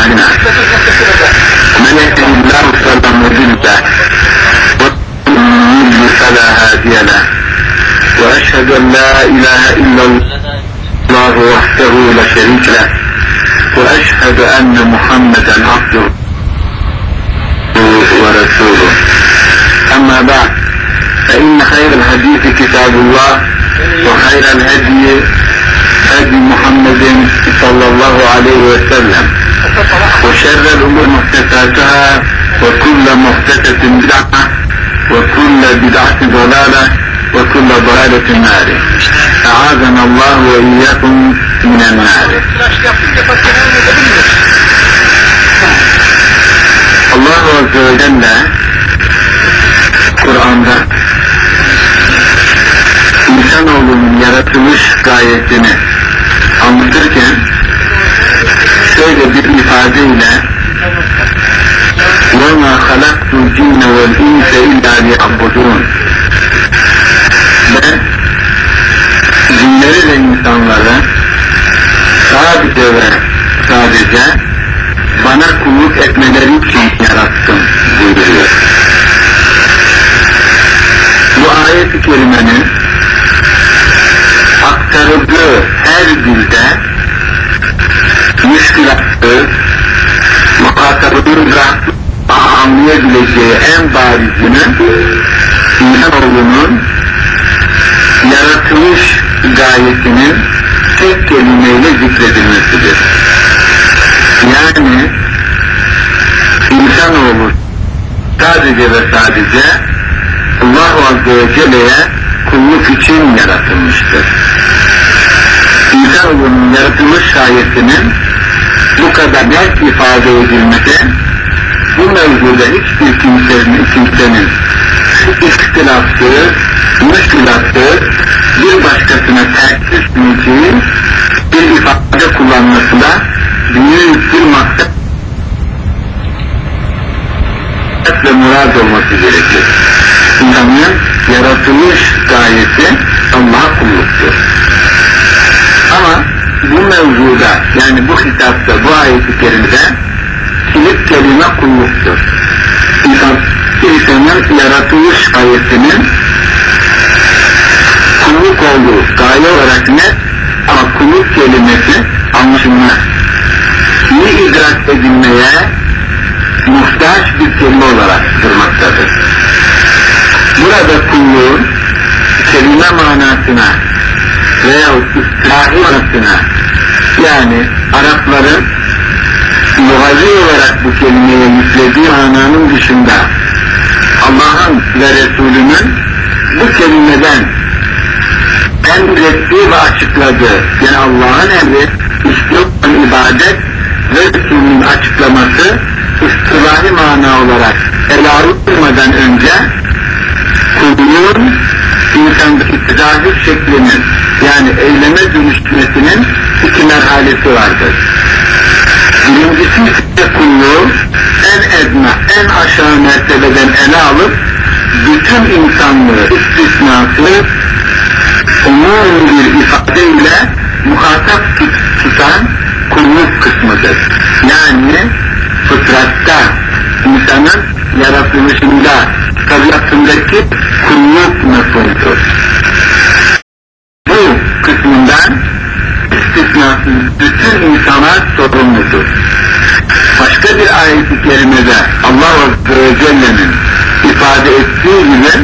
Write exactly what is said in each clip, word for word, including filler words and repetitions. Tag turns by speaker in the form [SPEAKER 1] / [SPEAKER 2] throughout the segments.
[SPEAKER 1] أعمالنا من يهده الله فلا مضل له ومن يضلل فلا هادي له وأشهد أن لا إله إلا الله وحده لا شريك له وأشهد أن محمدا عبده ورسوله أما بعد فإن خير الحديث كتاب الله وخير الهدي هدي محمد صلى الله عليه وسلم وشر الأمور محدثاتها وكل محدثة بدعة وكل بدعة ضلالة وكل ضلالة في النار أعاذنا الله وإياكم من النار. Allah Azze ve Celle Kur'an'da insanoğlunun yaratılış gayesini anlatırken şöyle bir ifadeyle وَمَا خَلَقْتُ الْجِنَّ وَالْاِنْسَ اِلَّا لِيَعْبُدُونَ Ben cinleri ve insanları sadece ve sadece bana kulluk etmeleri için yarattım buyuruyor. Bu ayet-i kerimenin aktarıldığı her dilde müşkilatı, muhatabının anlayabileceği en barizini insanoğlunun yaratılış gayesinin tek kelimeyle zikredilmesidir. Yani insanoğlu sadece ve sadece Allah Azze ve Celle'ye kulluk için yaratılmıştır. İnsanoğlunun yaratılış gayesinin bu kadar net ifade edilmesi, bu mevzuda hiçbir kimsenin, kimsenin ihtilafsız, müşkilatsız, bir başkasına ters düşmeyeceği bir ifade kullanmasında büyük bir maksat ve murad olması gerekir. İnsanın yaratılış gayesi Allah'a kulluktur. Ama bu mevzuda, yani bu hitapta, bu ayet-i kerimede kilit kelime kulluktur. İnsan, insanın yaratılış gayesinin kulluk olduğu gaye olarak net, ama kulluk kelimesi anlaşılmaz. İyi idrak edilmeye muhtaç bir kelime olarak durmaktadır. Burada kulluğun kelime manasına veyahut istilahi manasına, yani Arapların lugavi olarak bu kelimeye yüklediği mananın dışında Allah'ın ve Resulünün bu kelimeden emrettiği ve açıkladığı, yani Allah'ın emri, istiyorsan ibadet ve Resulünün açıklaması istilahi mana olarak ele alınmadan önce kulluğun insandaki tedavi şeklinin, yani eyleme dönüşmesinin iki merhalesi vardır. Birincisi ise kulluğu en edna, en aşağı mertebeden ele alıp bütün insanlığı istisnası umum bir ifadeyle muhatap tutan kulluk kısmıdır. Yani fıtratta, insanın yaratılışında, tabiatındaki kulluk mefhumudur. Bu kısmından istisnasız bütün insanlar sorumludur. Başka bir ayet-i kerimede Allah Azze ve Celle'nin ifade ettiği gibi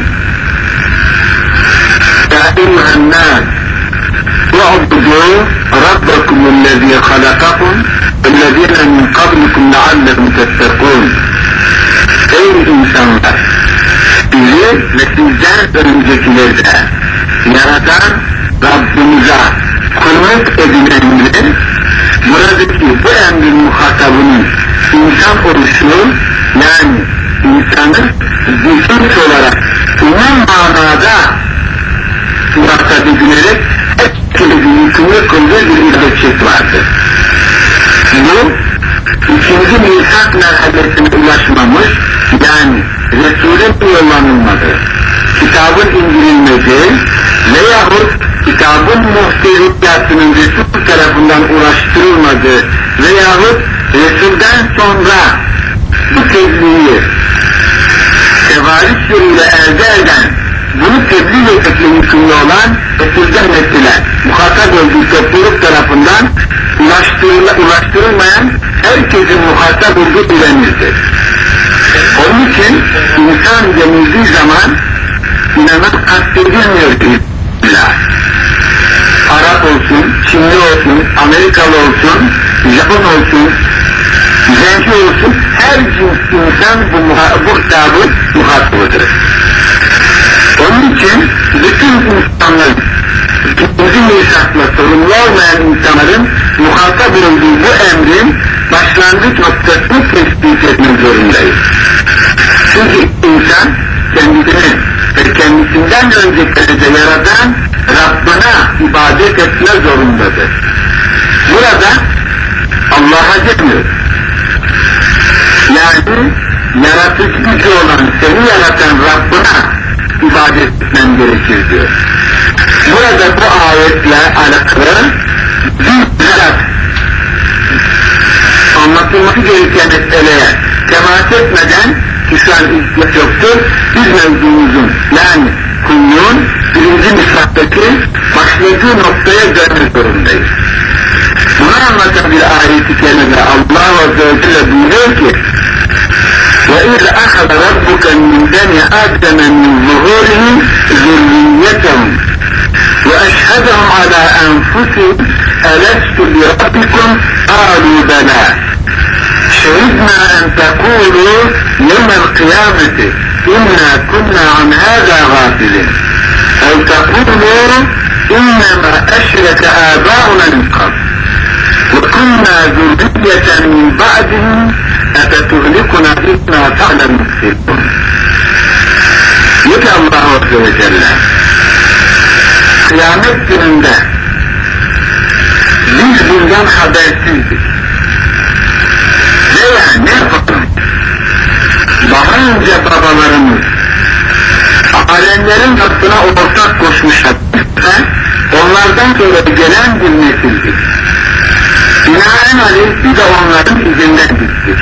[SPEAKER 1] يَا اِيُّهَا النَّاسِ وَاعْبُدُوا رَبَّكُمُ الَّذ۪ي خَلَقَكُمْ وَالَّذ۪ينَ مِنْ قَبْلِكُمْ لَعَلَّكُمْ تَتَّقُونَ Ey insanlar! Bizi ve sizden öncekileri de yaratan Rabbimize kulluk edilenlerin buradaki bu emrin muhatabının insan oluşu, yani insanın zihni olarak umum manada muhatap edilerek etkilediği, yükümlü kıldığı bir ibadet vardır. Bu ikinci misak merhalesine ulaşmamış, yani Resul'ün yollanılmadığı, kitabın indirilmediği veyahut kitabın muhteviyatının Resul tarafından ulaştırılmadığı veyahut Resul'den sonra bu tebliği tevarüz yoluyla elde eden, bunu tebliğ etmekle yükümlü olan Resul'den nesile muhatap olduğu topluluk tarafından ulaştırılmayan herkesin muhatap olduğu bilinirdir. Onun için insan denildiği zaman inanıp kastedilmiyor ki Arap olsun, Çinli olsun, Amerikalı olsun, Japon olsun, Zenci olsun, her cins insan bu, bu kitabın muhatabıdır. Onun için bütün insanların, ikinci misakla sorumlu olmayan insanların muhatap olduğu bu emrin başlangıç noktasını tespit etmek zorundayız. Çünkü insan kendisini ve kendisinden öncekileri yaratan Rabbına ibadet etme zorundadır. Burada Allah'a demiyor. Yani yaratıcı gücü olan, seni yaratan Rabbına ibadet etmen gerekir diyor. Burada bu ayetle alakalı bir zarar anlatılması gereken meseleye temas etmeden ki şu an ihtiyaç yoktur, biz mevzumuzun yani kulluğun birinci misaktaki başladığı noktaya dönmek zorundayız. Bunu anlatan bir ayet-i kerimede Allah Azze ve Celle buyuruyor ki وَاِذْ أَخَذَ رَبُّكَ مِنْ بَنِي آدَمَ مِنْ ظُهُورِهِمْ ذُرِّيَّتَهُمْ وَأَشْهَدَهُمْ عَلَى أَنْفُسِهِمْ أَلَسْتُ بِرَبِّكُمْ قَالُوا بَلَى شَهِدْنَا أَنْ تَقُولُوا يَوْمَ الْقِيَامَةِ إِنَّا كُنَّا عَنْ هَذَا غَافِلِينَ أَوْ تَقُولُوا إِنَّمَا أَشْرَكَ آبَاؤُنَا مِنْ قَبْلُ وَكُنَّا ذُرِّيَّةً مِنْ بَعْدِهِمْ اَتَتُهْلِكُنَا بِمَا فَعَلَ الْمُفْسِدُونَ. Diyor ki Allah Azze ve Celle, kıyamet gününde biz bundan habersizdik. Veya ne yapalım? Daha önce babalarımız alemlerin Rabbına ortak koşmuşlar. Onlardan sonra gelen bir nesildik. Binaenaleyh biz de onların izinden gittik.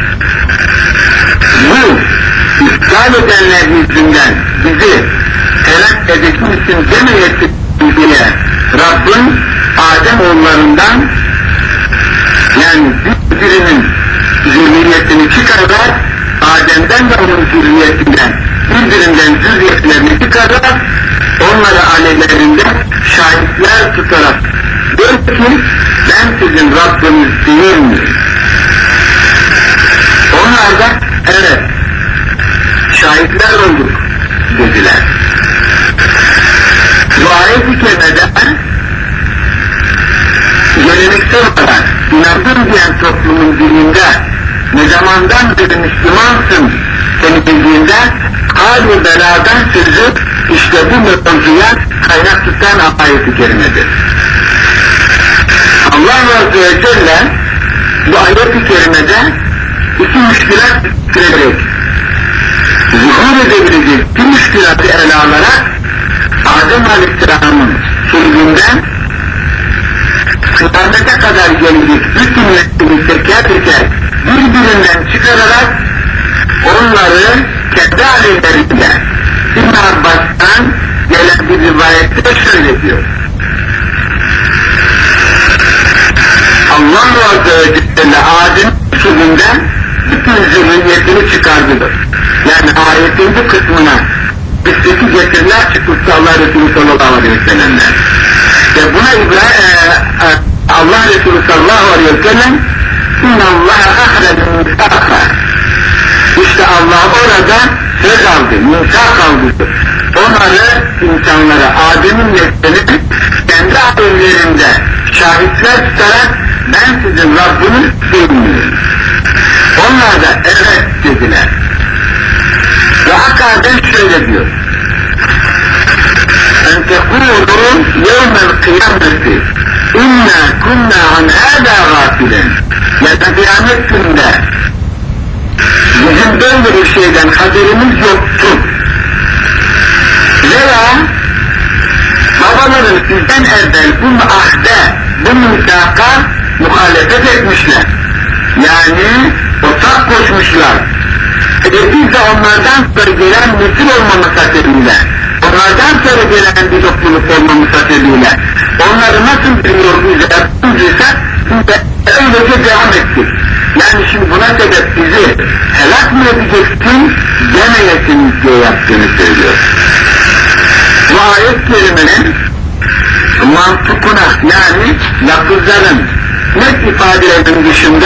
[SPEAKER 1] Bu iptal edenler yüzünden bizi helak edecek misin demeyecek diye Rabbin Adem oğullarından yani bir birinin zürriyetini çıkarır, Adem'den de onun zürriyetinden birbirinden zürriyetlerini çıkarır, onları aleyhlerinde şahitler tutarak diyor ki ben sizin Rabbiniz değil miyim? Onlar da evet şahitler olduk dediler. Bu ayet-i kerimede geleneksel olarak inandım diyen toplumun dilinde ne zamandan beri Müslümansın denildiğinde hal-i beladan sözü işte bu mevzuya kaynak tutan ayet-i kerimedir. Allah Azze ve Celle bu ayet-i kerimede iki müşkilat vererek zuhur edebilecek bir müşkilatı ele alarak Adem Aleyhisselam'ın sürgünden kıyamete kadar gelecek bütün neslini teker teker birbirinden çıkararak onları kendi aleyhlerinde İbn Abbas'tan gelen bir rivayette şöyle diyor. Allah Azze ve Celle Adem'in sürgünden bütün zürriyetini çıkardılar. Yani ayetin bu kısmına üstteki getiriler çıkmıştı Allah Resulü sallallahu aleyhi ve sellem'den. Ve buna İbrahim, e, e, Allah Resulü sallallahu aleyhi ve sellem İnna Allah'a ahreden misaka. İşte Allah orada söz aldı, misak aldı. Onları, insanlara, Adem'in neslini kendi alemlerinde şahitler tutarak ben sizin Rabbiniz bilmiyorum. Onlar da evet dediler. Ve hakaden şöyle diyor. En tekulun yevmel kıyameti inna kunna an hâdâ gâfilen. Ya da kıyamet günde bizim böyle bir şeyden haberimiz yoktu. Veya babaların sizden evvel bu ahde, bu misaka muhalefet etmişler. Yani ortak koşmuşlar. E biz de onlardan sonra gelen nesil olmamız hasebiyle, onlardan sonra gelen bir topluluk olmamız hasebiyle, onları nasıl bir yoluyla yaptıysak, öylece devam ettik. Yani şimdi buna sebep bizi helak mı edeceksin, demeyesiniz diye yaptığını söylüyor. Bu ayet kelimenin mantıkuna, yani lafızların net ifadelerin dışında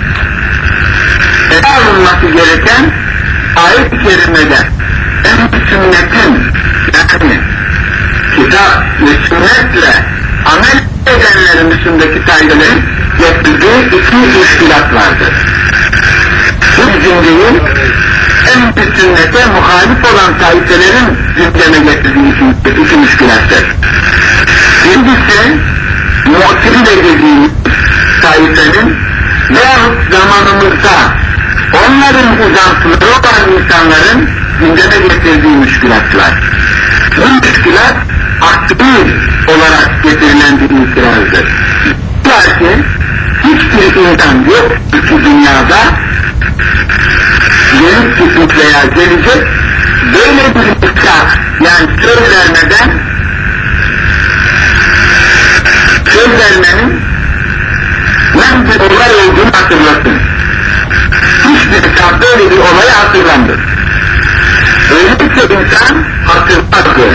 [SPEAKER 1] ele alınması gereken ayet-i kerimede en sünnetin, yani kitap ve sünnetle amel edenlerin üstündeki saygıların getirdiği iki müşkilat vardır. Bu bizim değil, en bir sünnete muhalif olan taifelerin gündeme getirdiği iki, iki müşkilattır. Birincisi, mu'tezile dediğimiz taifenin veyahut zamanımızda onların uzantıları olan insanların gündeme getirdiği müşkilatlar. Bu müşkilat aktif olarak getirilen bir itirazdır. Lakin hiçbir insan yoktur ki dünyada gelip gitmiş veya gelecek böyle bir miktar, yani söz vermeden söz vermenin nasıl bir olay olduğunu hatırlasın. Hiçbir kitap böyle bir olayı hatırlandır. Öyleyse insan hatırladı.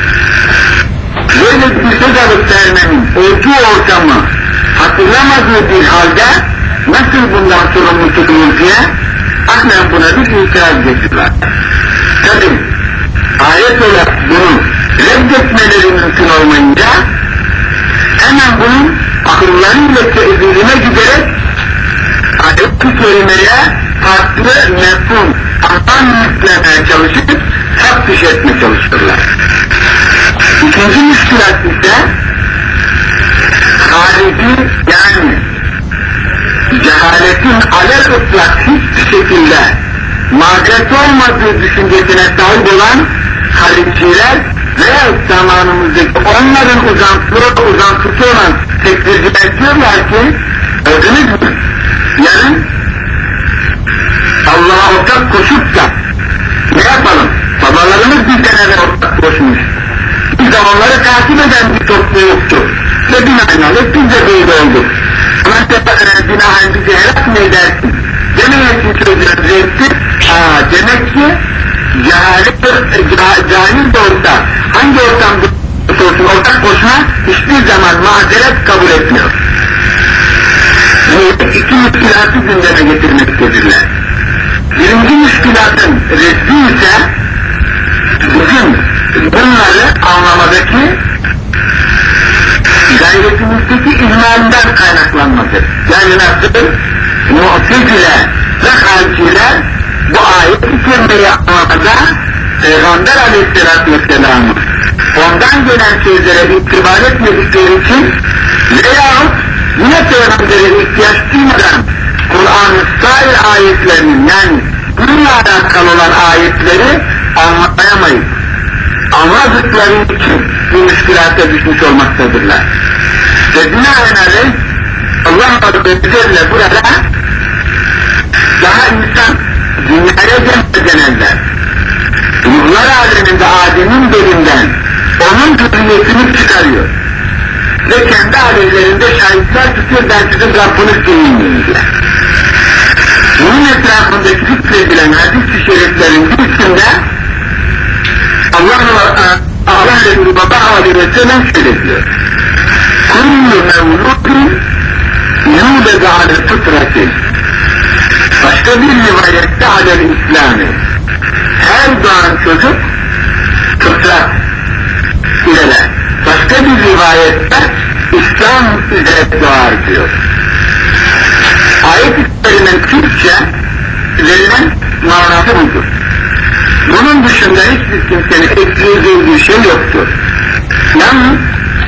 [SPEAKER 1] Böyle bir söz alıp vermenin olduğu ortamı hatırlamadığı bir halde nasıl bundan sorumlu tutulur diye ahlen buna bir itiraz getiriyorlar. Tabi ayet olarak bunu reddetmeleri mümkün olmayınca hemen bunun akıllarıyla tezirine giderek ayet-i kerimeye farklı mefhum, anlam yüklemeye çalışıp takdiş etmeye çalışırlar. İkinci müşkilat ise harici, yani cehaletin alel ıtlak hiçbir şekilde mazeret olmadığı düşüncesine sahip olan hariciler veya zamanımızdaki onların uzantıları uzantısı olan tekfirciler diyorlar ki, öldünüz mü? Yarın Allah'a ortak koşup da ne yapalım? Babalarımız bizden evvel ortak koşmuş. Biz de onları takip eden bir topluluktur. Ve binaenaleyh biz de böyle olduk. Ama sefer binaen bizi helak mı edersin? Demeyesin sözünü etti. Aa, demek ki cehalet, cahil de olsa hangi ortamda olsun ortak koşma hiçbir zaman mazeret kabul etmiyor. Bu iki müşkilatı gündeme getirmektedirler. Birinci müşkilatın resmi ise bugün bunları anlamadaki gayretimizdeki ihmalinden kaynaklanmadır. Yani nasıl Mu'tezile ve hariciler bu ayet-i kerimeyi anlamada Peygamber Aleyhisselatü Vesselam'ı ondan gelen sözlere itibar etmedikleri için veyahut yine Peygamber'e ihtiyaç duymadan Kur'an'ın sair ayetlerinin, yani bununla alakalı olan ayetleri anlayamayız. Anladıkları için bu müşkilata düşmüş olmaktadırlar. Ve binaenaleyh Allah Azze ve Celle burada daha insan dünyaya gelmeden evvel ruhlar aleminde Adem'in belinden onun hürriyetini çıkarıyor. Ve kendi aleyhlerinde şahitler tutuyor, ben sizin Rabbiniz değilim diye. Bunun etrafındaki zikredilen hadis-i şeriflerin birisinde Allah Allah Resulü Baba Aleyhi ve Sellem şöyle diyor. Kullu mevludun yûlede alel fıtratin. Başka bir rivayette alel İslam'ı. Her doğan çocuk fıtrat ile. Başka bir rivayette İslam üzere doğar diyor. Ayet-i kerimenin Türkçe verilen manası budur. Bunun dışında hiçbir kimsenin ekleyeceği bir şey yoktur. Yalnız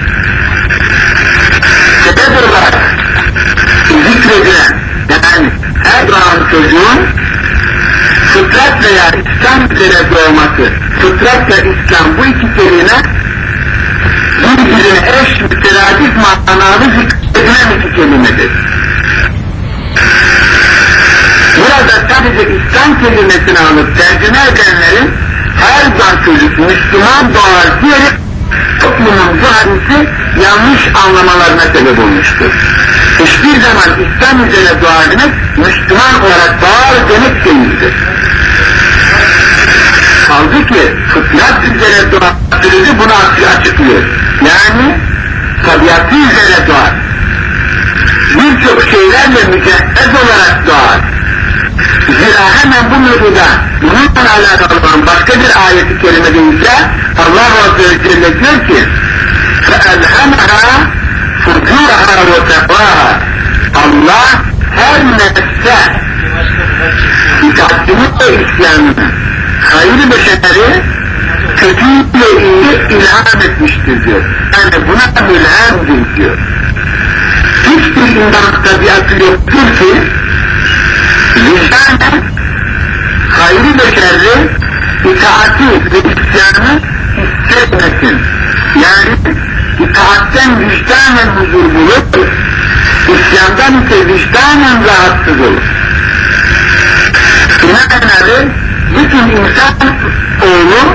[SPEAKER 1] sebep olarak zikredilen, yani her doğan çocuğun fıtrat veya İslam üzere doğması, fıtrat ve İslam bu iki kelime birbirine eş müteradif manalı zikredilen iki kelimedir. kelimesini alıp tercüme edenlerin her can çocuk Müslüman doğar diyerek toplumun bu hadisi yanlış anlamalarına sebep olmuştur. Hiçbir zaman İslam üzerine doğar demek Müslüman olarak doğar demek değildir. Kaldı ki fıtrat üzerine doğar sözü bunu açıklıyor. Yani tabiatı üzerine doğar. Birçok şeylerle mücehhez olarak doğar. Zira hemen bu mevzuda bununla alakalı olan başka bir ayet-i kerimede ise Allah Azze ve Celle diyor ki فَاَلْهَمَهَا فُجُورَهَا وَتَقْوَاهَا Allah her nefse itaatini ve isyanını, hayır beşeri kötüyle iyi ilham etmiştir diyor. Yani buna mülhemdir diyor. Hiçbir insan tabiatı yoktur ki vicdanen hayır beşeri itaati ve isyanı hissetmesin. Yani itaatten vicdanen huzur bulur, isyandan ise vicdanen rahatsız olur. Binaenaleyh bütün insan oğlu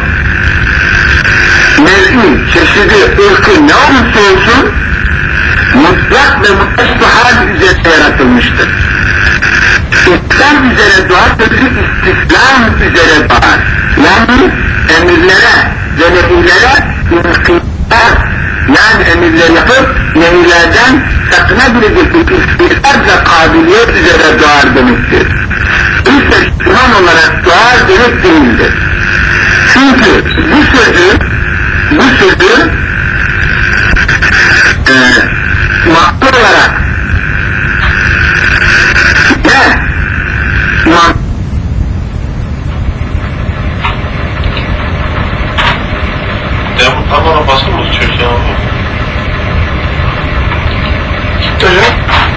[SPEAKER 1] mevki, çeşidi, ırkı ne olursa olsun mutlak ve mutlak hal üzerine yaratılmıştır. İslam üzere doğar, sözü istislam üzere doğar. Yani emirlere ve nehiylere intikar, yani emirleri yapıp nehirlerden sakınabilecek bir istikrar ve kabiliyet üzere doğar demektir. İşte Müslüman olarak doğar demek değildir. Çünkü bu sözü, bu sözü e, makbul olarak ne? İmam
[SPEAKER 2] Ya bu kamera basın mı tutuyor ki abi? Gitti hocam.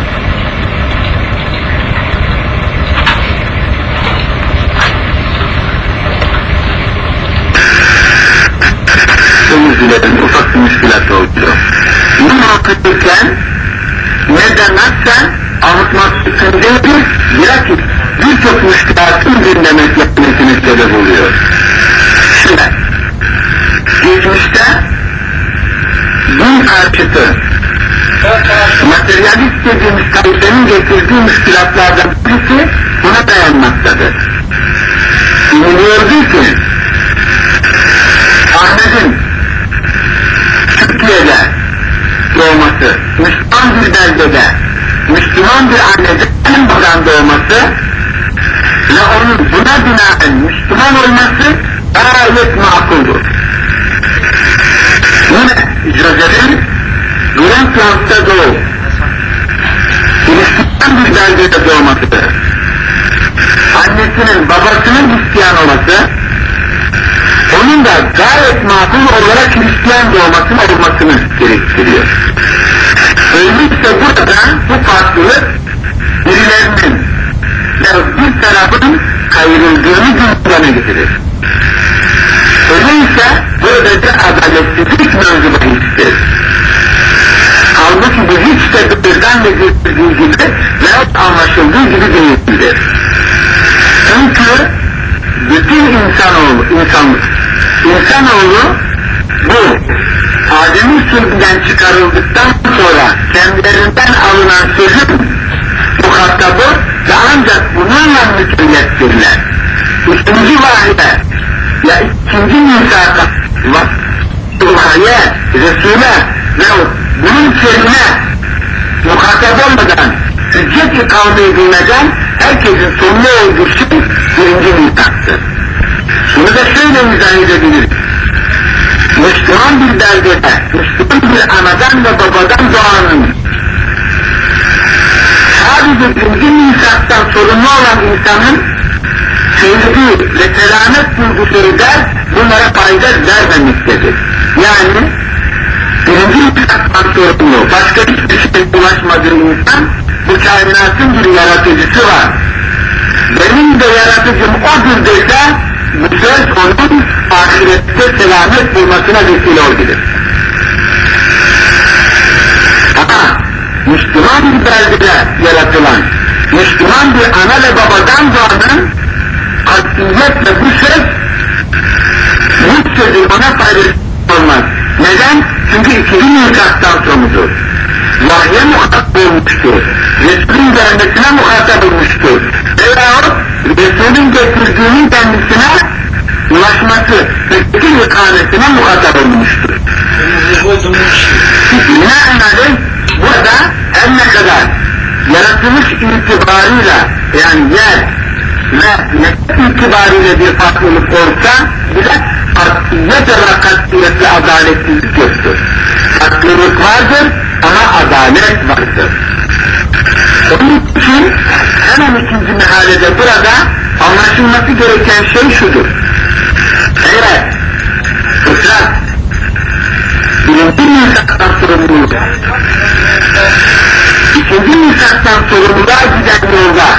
[SPEAKER 1] Sözcülerin ufak bir müşkilat oldu. Bu muhakkıkken ne demezsen anlatmak için değil, bilakis birçok müşkilatın dinlemek yapmasına sebep oluyor. Şimdi, geçmişte din karşıtı, materyalist dediğimiz tarifenin getirdiği müşkilatlardan birisi buna dayanmaktadır. Biliyordu ki, Ahmet'in Türkiye'de doğması, Müslüman bir beldede, Müslüman bir anneden buradan doğması ve onun buna binaen Müslüman olması gayet makuldur. Yine Joseph'in Grand Plance'da doğup Hristiyan bir beldede doğmasıdır. Annesinin, babasının Hristiyan olması, onun da gayet makul olarak Hristiyan doğmasının olmasını gerektiriyor. Öyleyse burada bu farklılık birilerinin ve bir tarafın kayırıldığını gündeme getirir. Öyleyse böylece adaletsizlik mevzu bahistir. Halbuki bu hiç de birden de getirdiği gibi veyahut anlaşıldığı gibi değildir. Çünkü bütün insanoğlu, insanlık, insanoğlu bu Adem'in sürgünden çıkarıldıktan sonra kendilerinden alınan sözün muhatabı ve ancak bununla mükelleftirler. İkinci vahide ya ikinci misaka vahye, Resul'e ve bunun içerisine muhatap olmadan hüccet-i kavmi edilmeden herkesin sonuna olduğu şey birinci misaktır. Bunu da şöyle izah edebiliriz. Müslüman bir beldede, Müslüman bir anadan ve babadan doğanın sadece birinci misaktan sorumlu olan insanın sevgi ve selamet duygusu der, bunlara fayda vermemektedir. Yani birinci misaktan sorumlu, başka hiçbir şey ulaşmadığı insan, bu kainatın bir yaratıcısı var. Benim de yaratıcım odur dese, bu söz onun ahirette selamet bulmasına vesile olabilir. Ama Müslüman bir beldede yaratılan, Müslüman bir ana ve babadan doğanın katiyetle bu söz, bu sözün ona faydası olmaz. Neden? Çünkü ikinci mikattan sonudur. Vahye muhatap olmuştur. Resulün gelmesine muhatap olmuştur. Veyahut Resulün getirdiğinin kendisine ulaşması ve fikir ikamesine muhatap olmuştur. Binaenaleyh burada her ne kadar yaratılış itibarıyla yani yer ve nesil itibariyle bir farklılık olsa bile katiyet ve katiyetli adaletsizlik yoktur. Farklılık vardır ama adalet vardır. Onun için hemen ikinci mehalede burada anlaşılması gereken şey şudur. Eğer fıtrat birinci misaktan sorumluluk, ikinci misaktan sorumluluğa giden yolda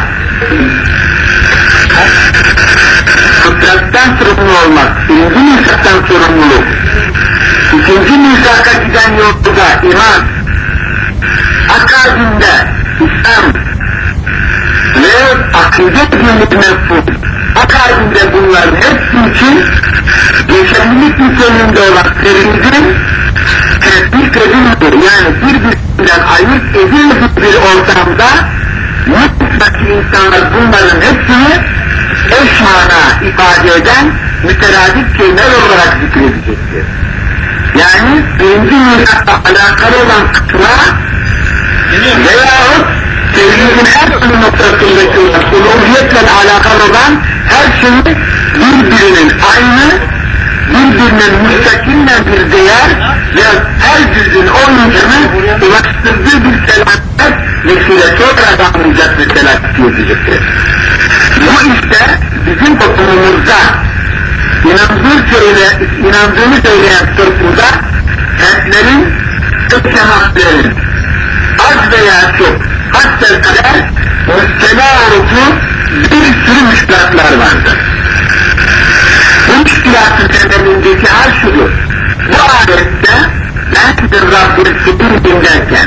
[SPEAKER 1] fıtrattan sorumlu olmak, birinci misaktan sorumluluk, ikinci misaka giden yolda iman, akabinde İslam ve akide dinlik mefhum, akabinde bunların hepsi için geçerlilik niteliğinde olan terimizin tespit edilmiyor. Yani birbirinden ayırt edilmediği bir ortamda mutlaka insanlar bunların hepsini eş mana ifade eden müteradif kelimeler olarak zikredecektir. Yani birinci mirasla alakalı olan kısma veyahut tevhidin her türlü noktasındaki olan uluhiyetle alakalı olan her şeyi birbirinin aynı, birbirinin müstakille bir değer ve her cüzün o insanın ulaştırdığı bir selamet vesilesi olarak anlayacak bir selamet edecektir. Bu işte bizim toplumumuzda inandığı söyle, inandığını söyleyen toplumda fertlerin, cemaatlerin az veya çok hasselkader müstela olduğu bir sürü müşkilatlar vardır. Bu müşkilatın temelindeki hal şudur. Bu ayette belki de Rabbin sütun dinlerken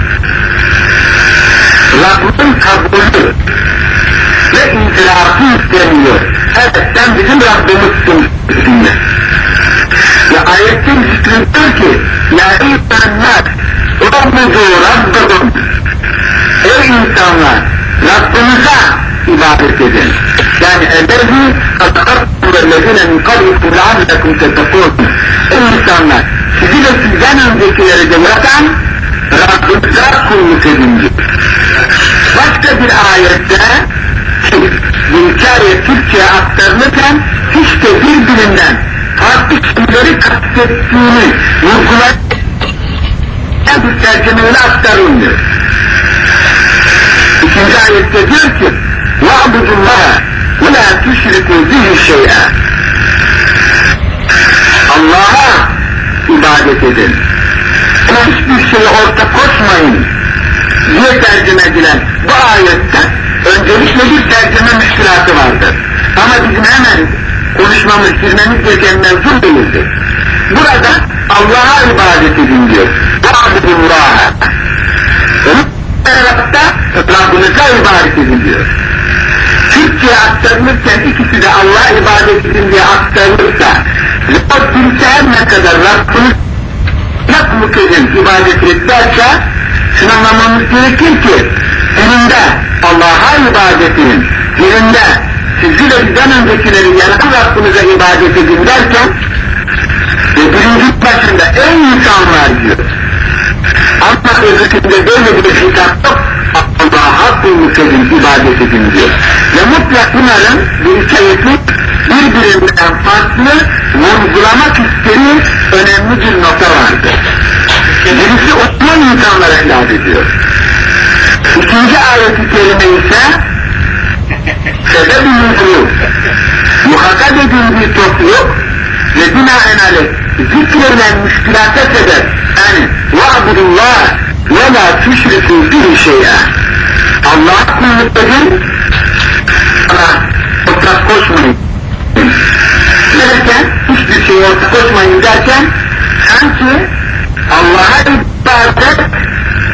[SPEAKER 1] Rabbin kabulü ve intirafı isteniyor. Evet sen bizim Rabbimizsin dinle. Ve ayetin zikrediyor ki ya insanlar Rabbudu Rabbudum ey insanlar Rabbinize ibadet edin. Yani ellezi katakattu vellezine min kablikum leallekum tettekûn. Ey insanlar sizi ve sizden öncekileri de yaratan Rabbinize kulluk edin diyor. Başka bir ayette ki bu iki ayet Türkçe'ye aktarılırken hiç de birbirinden farklı şeyleri kastettiğini vurgulayan bir tercümeyle aktarılmıyor. İkinci ayette diyor ki وَعْبُدُ اللّٰهَ وَلَا تُشْرِكُوا بِهِ شَيْئًا Allah'a ibadet edin. Hiçbir şeye ortak koşmayın diye tercüme edilen bu ayette öncelikle bir tercüme müşkilatı vardır. Ama bizim hemen konuşmamız, çizmemiz gereken mevzu değildir. Burada Allah'a ibadet edin diyor. وَعْبُدُ اللّٰهَ Rabb'da Rabbinize ibadet edin diyor. Türkçe'ye aktarılırken ikisi de Allah'a ibadet edin diye aktarılırsa o kimse her ne kadar Rabbiniz kulluk edin, ibadet et derse şunu anlamamız gerekir ki birinde Allah'a ibadet edin, birinde sizi ve bizden öncekileri yaratan Rabbinize ibadet edin derken ve birinci başında ey insanlar diyor. Ama özetinde böyle bir hitap yok. Allah'a kulluk edin, ibadet edin diyor. Ve mutlak bunların bir iki ayeti birbirinden farklı vurgulamak istediği önemli bir nokta vardır. Birisi Osman insanlara hitap ediyor. İkinci ayet-i kerime ise sebeb-i nüzul, muhakkak edildiği topluluk ve binaenaleyh zikredilen müşkilata sebep yani وَعْبُدُ اللّٰهَ وَلَا تُشْرِكُوا بِهِ شَيْئًا Allah'a kulluk edin ama ortak koşmayın derken hiçbir şeye ortak koşmayın derken sanki Allah'a ibadet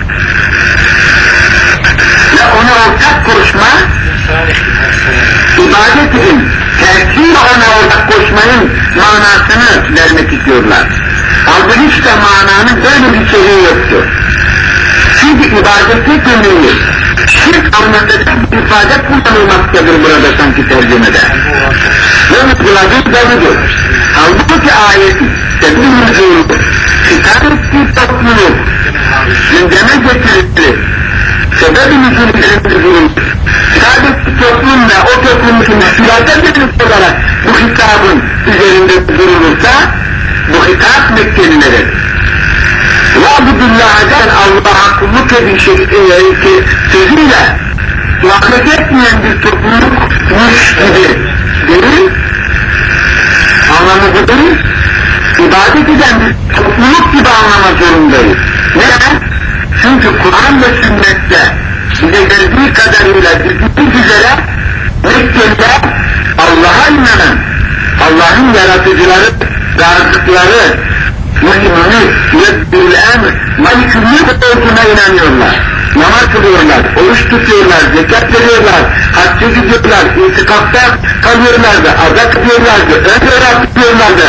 [SPEAKER 1] ve ona ortak koşma ibadet edin, tersiyle ona ortak koşmayın manasını vermek istiyorlar. Halbuki işte mananın böyle bir şeyi yoktur. Çünkü ibadete dönüyor. Şirk anlatacak bir ifade kullanılmaktadır burada sanki tercümede. Ve mutladık da budur. Halbuki ayetin sebebinin zuhuru, kitap ettiği topluluk, gündeme getirildi. Sebebinin zuhuru, kitap ettiği toplumda o toplumun silahta birlik olarak bu kitabın üzerinde durulursa, bu hitap Mekkelileri. وَعْبُدُ Allah'a kulluk edin sözüyle ibadet etmeyen bir toplulukmuş gibi değil, anlamı değil, ibadet eden bir topluluk gibi anlama zorundayız. Neden? Çünkü Kur'an ve sünnette bize geldiği kadarıyla bildiğimiz üzere Mekkeliler Allah'a inanan, Allah'ın yaratıcıları, razıkları, mühimini, yüreddül emr, malikülük olduğuna inanıyorlar. Namaz kılıyorlar, oruç tutuyorlar, zekat veriyorlar, hacca gidiyorlar, itikafta kalıyorlardı, azak ediyorlardı, ön yarak tutuyorlardı.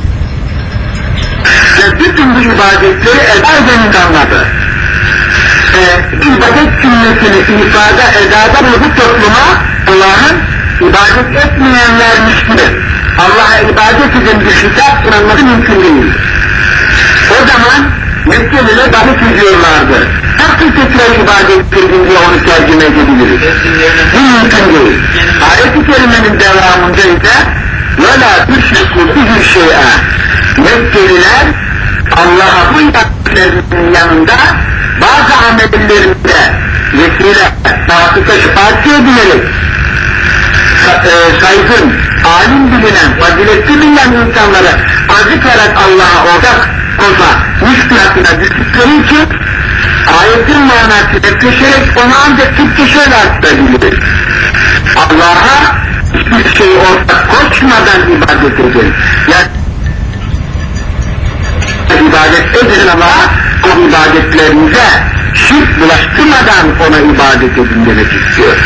[SPEAKER 1] Ve bütün bu ibadetleri eda eden insanlardı. Ee, ibadet sünnetini ifade eden bu topluma Allah'ın ibadet etmeyenlermiş gibi Allah'a ibadet edin bir hitap sunulması mümkün değil. O zaman Mekkeliler ibadet ediyorlardı. Nasıl tekrar ibadet edin diye onu tercüme edebiliriz? Bu mümkün değil. Ayet-i Kerime'nin devamında ise وَلَا تُشْرِكُوا بِهِ شَيْئًا Mekkeliler Allah'a bu ibadetlerinin yanında bazı amellerinde vesile, vasıta şefaatçi edilerek saygın, alim bilinen, faziletli bilinen insanlara acıkarak Allah'a ortak koza, müşkülatına düştükleri için ayetin manası netleşerek onu ancak Türkçe şöyle açıklayabilir. Allah'a hiçbir şey ortak koşmadan ibadet edin. Yani ibadet edin ama o ibadetlerinize şirk bulaştırmadan ona ibadet edin demek istiyor.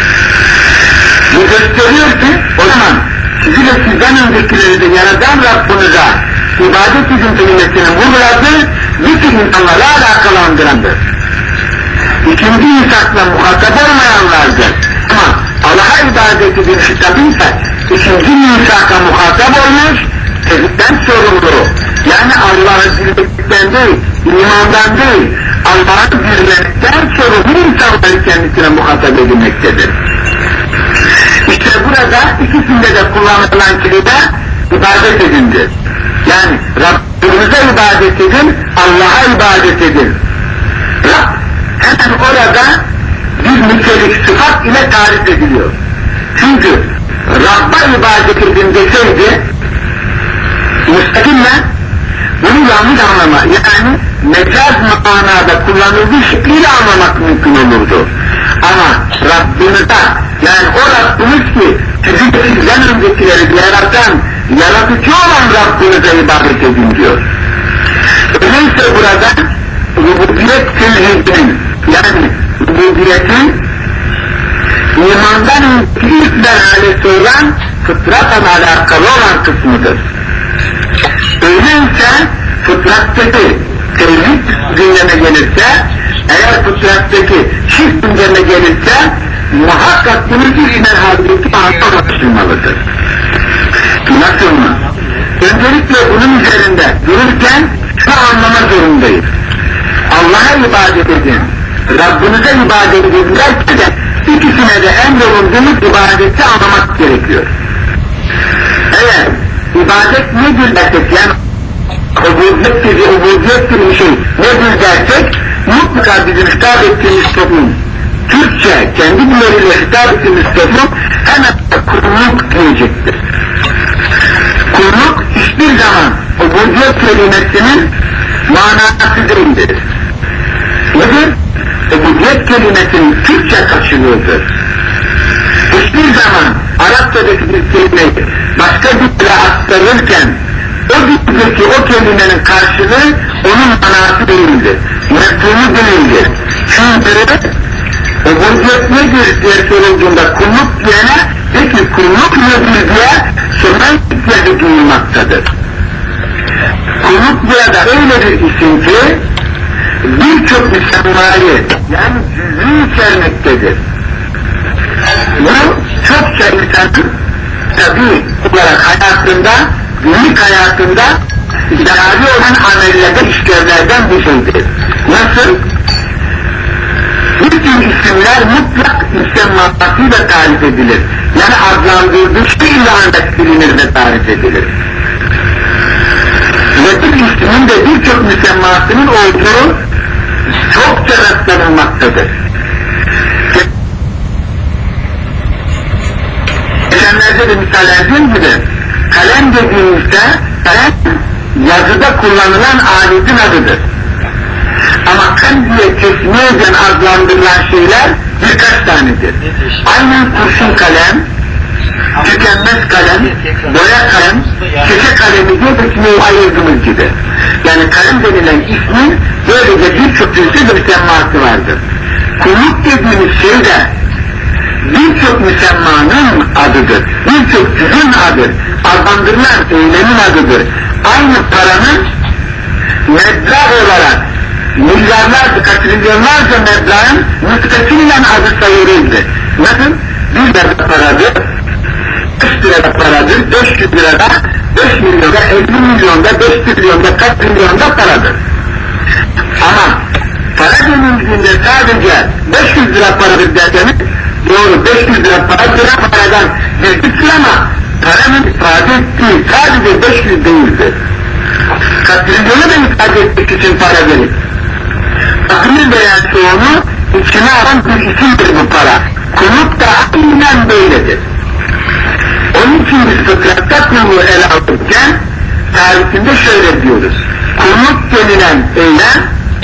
[SPEAKER 1] Bu gösteriyor ki o zaman sizi ve sizden öncekileri de yaradan Rabbinize ibadet edin kelimesinin vurguladığı bütün insanlarla alakalandırandır. İkinci insakla muhatap olmayanlardır. Ama Allah'a ibadet edin kitabıysa ikinci insaka muhatap olmuş, tezitten sorumlu. Yani Allah'ı bilmekten değil, imandan değil, Allah'ı bilmekten sorumlu insanları kendisine muhatap edilmektedir. İşte burada ikisinde de kullanılan kelime ibadet edindir. Yani Rabbinize ibadet edin, Allah'a ibadet edin. Rab hemen orada bir nitelik sıfat ile tarif ediliyor. Çünkü Rabb'a ibadet edin deseydi müstakille bunu yanlış anlama, yani mecaz manada kullanıldığı şekliyle anlamak mümkün olurdu. Ama Rabbinize, yani o Rabbiniz ki sizin sizden öncekileri yaratan, yaratıcı olan Rabbinize ibadet edin diyor. Öyleyse burada rububiyet tevhidinin, yani rububiyetin imandan ilk merhalesi olan fıtratla alakalı olan kısmıdır. Öyleyse fıtrattaki tevhid gündeme gelirse, eğer fıtrattaki şirk gündeme gelirse, muhakkak bunu bir merhalesi anlaşılmalıdır. Nasıl mı? Öncelikle bunun üzerinde dururken şu anlama zorundayız. Allah'a ibadet edin, Rabbinize ibadet edin derken de ikisine de emrolunduğumuz ibadeti anlamak gerekiyor. Eğer ibadet nedir dersek, yani ubudiyet gibi, ubudiyet gibi bir şey nedir dersek, mutlaka bizim hitap ettiğimiz toplum, Türkçe, kendi dilleriyle hitap ettiğimiz toplum hemen kulluk diyecektir. Kulluk hiçbir zaman ubudiyet kelimesinin manası değildir. Nedir? Ubudiyet kelimesinin Türkçe karşılığıdır. Hiçbir zaman Arapçadaki bir kelimeyi başka bir dile aktarırken o dildeki o kelimenin karşılığı onun manası değildir. Mefhumu değildir. Çünkü ubudiyet nedir diye sorulduğunda kulluk diyene Peki kulluk nedir diye soran hikmeti duyulmaktadır. Kulluk burada öyle bir isim ki birçok müsemmayı yani cüz'ü içermektedir. Bu çokça insanın tabi olarak hayatında, günlük hayatında zararlı olan amellerde, işlevlerden bir şeydir. Nasıl? Bütün isimler mutlak müsemmasıyla tarif edilir. Yani adlandırdığı şeyle ancak bilinir ve tarif edilir. Ve bir ismin de birçok müsemmasının olduğu çokça rastlanılmaktadır. Geçenlerde de misal verdiğim gibi kalem dediğimizde kalem yazıda kullanılan aletin adıdır. Ama kalem diye kesmeyeceğin adlandırılan şeyler birkaç tanedir. Aynen kurşun kalem, tükenmez kalem, boya kalem, keçe kalemi diye kesmeyi ayırdığımız gibi. Yani kalem denilen ismin böylece birçok türlü bir müsemması vardır. Kulluk dediğimiz şey de birçok müsemmanın adıdır, birçok cüzün adıdır, adlandırılan eylemin adıdır. Aynı paranın meblağ olarak milyarlarca, katrilyonlarca meblağın müstesiyle adı sayılırdı. Nasıl? Bir lira paradır, beş lira paradır, beş yüz lirada, beş milyonda, elli milyonda, beş trilyonda, kaç trilyonda paradır. Ama para denildiğinde sadece beş yüz lira paradır derseniz, doğru beş yüz lira para lira paradan gözükür ama paranın ifade ettiği sadece beş yüz değildir. Katrilyonu da ifade etmek için para verir. Akıllı veya çoğunu içine alan bir isimdir bu para. Kulluk da aynen böyledir. Onun için biz fıtratta kulluğu ele alırken tarifinde şöyle diyoruz. Kulluk denilen eylem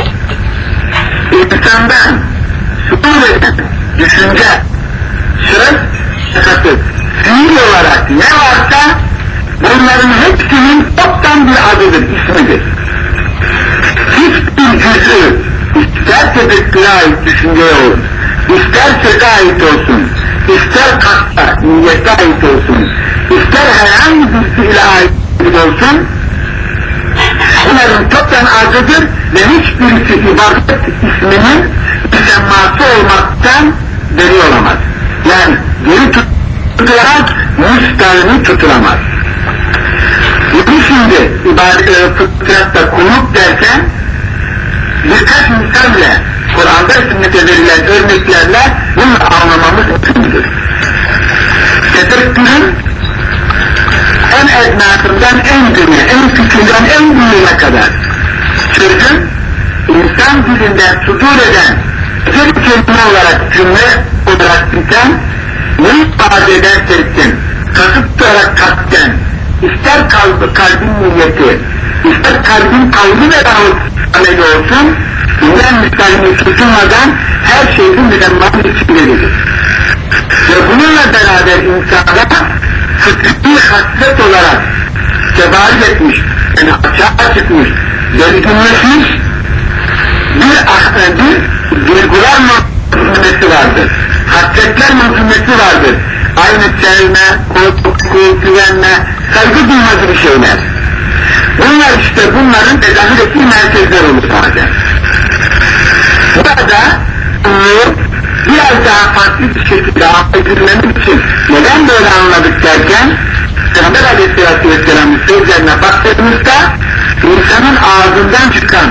[SPEAKER 1] insandan sudur eden düşünce, söz, kasıt, fiil olarak ne varsa bunların hepsinin toptan bir adıdır, ismidir. Hiçbir cüz'ü ister tebekküre ait düşünceye olsun, ister söze ait olsun, ister kasta, niyete ait olsun, ister herhangi bir fiile ait olsun, bunların toptan adıdır ve hiçbirisi ibadet isminin müsemması olmaktan beri olamaz. Yani geri tutulamaz, müstahını tutulamaz. Bu şimdi ibadet, fıtratta kulluk derken birkaç misalle, Kur'an'da sünnete verilen örneklerle bunu anlamamız mümkündür. Tedekkürün en ednasından en büyüğüne, en küçüğünden en büyüğüne kadar sözün insan dilinden sudur eden bir kelime olarak cümle olarak biten ne ifade ederse kasıt olarak kasten ister kalbi, kalbin niyeti ister kalbin kavli ve davul ameli olsun bundan müstahini tutulmadan her şeyin müdemmanın içindedir. Ve bununla beraber insanda fıtri hasret olarak tebarüz etmiş, yani açığa çıkmış, belirginleşmiş bir ahmedir, duygular mevzumesi vardır, hasretler mevzumesi vardır. Aynı sevme, korku, güvenme, saygı duyma gibi şeyler. Bunlar işte bunların tezahür ettiği merkezler olur sadece. Burada bunu biraz daha farklı bir şekilde anlayabilmemiz için neden böyle anladık derken Peygamber Aleyhisselatü Vesselam'ın sözlerine baktığımızda insanın ağzından çıkan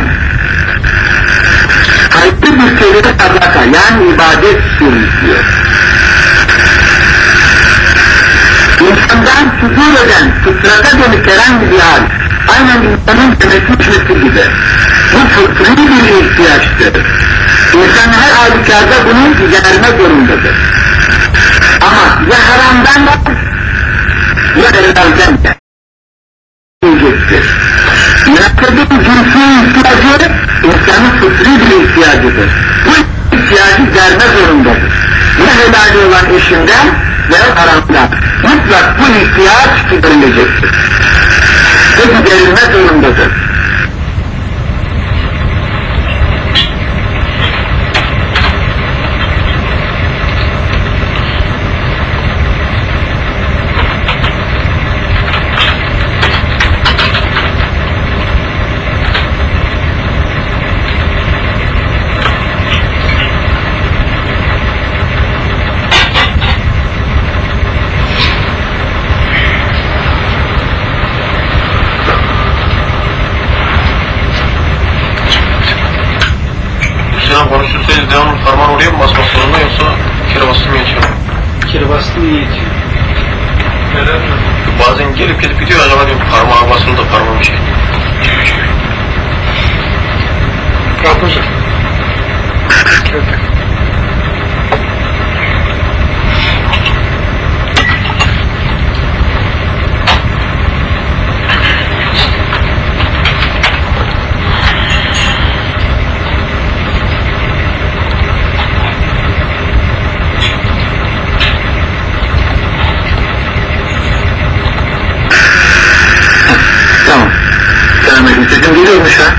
[SPEAKER 1] kayıtlı bir seviyede sadaka yani ibadet diyor. İnsandan sudur eden, fıtrata dönük herhangi bir hal, aynen insanın temessüçmesi gibi. Bu fıtri bir ihtiyaçtır. İnsan her halükarda bunu giderme zorundadır. Ama ya haramdan da ya helalden de yiyecektir. Münasebet cinsi ihtiyacı insanın fıtri bir ihtiyacıdır. Bu ihtiyacı giderme zorundadır. Ya helali olan eşinden ya haramdan. Mutlak bu ihtiyaç giderilecektir. Ve giderilme zorundadır.
[SPEAKER 2] Sürekli devamlı parmağını oraya mı basmak zorunda yoksa kere bastım mı yetiyor?
[SPEAKER 3] kere bastım iyi yetiyor.
[SPEAKER 2] Neden? Bazen gelip gelip gidiyor, acaba diyorum parmağa basılı da parmağım bir şey.
[SPEAKER 3] Kapıcı.
[SPEAKER 1] Tamam. Selamünaleyküm. Sesim geliyormuş ha?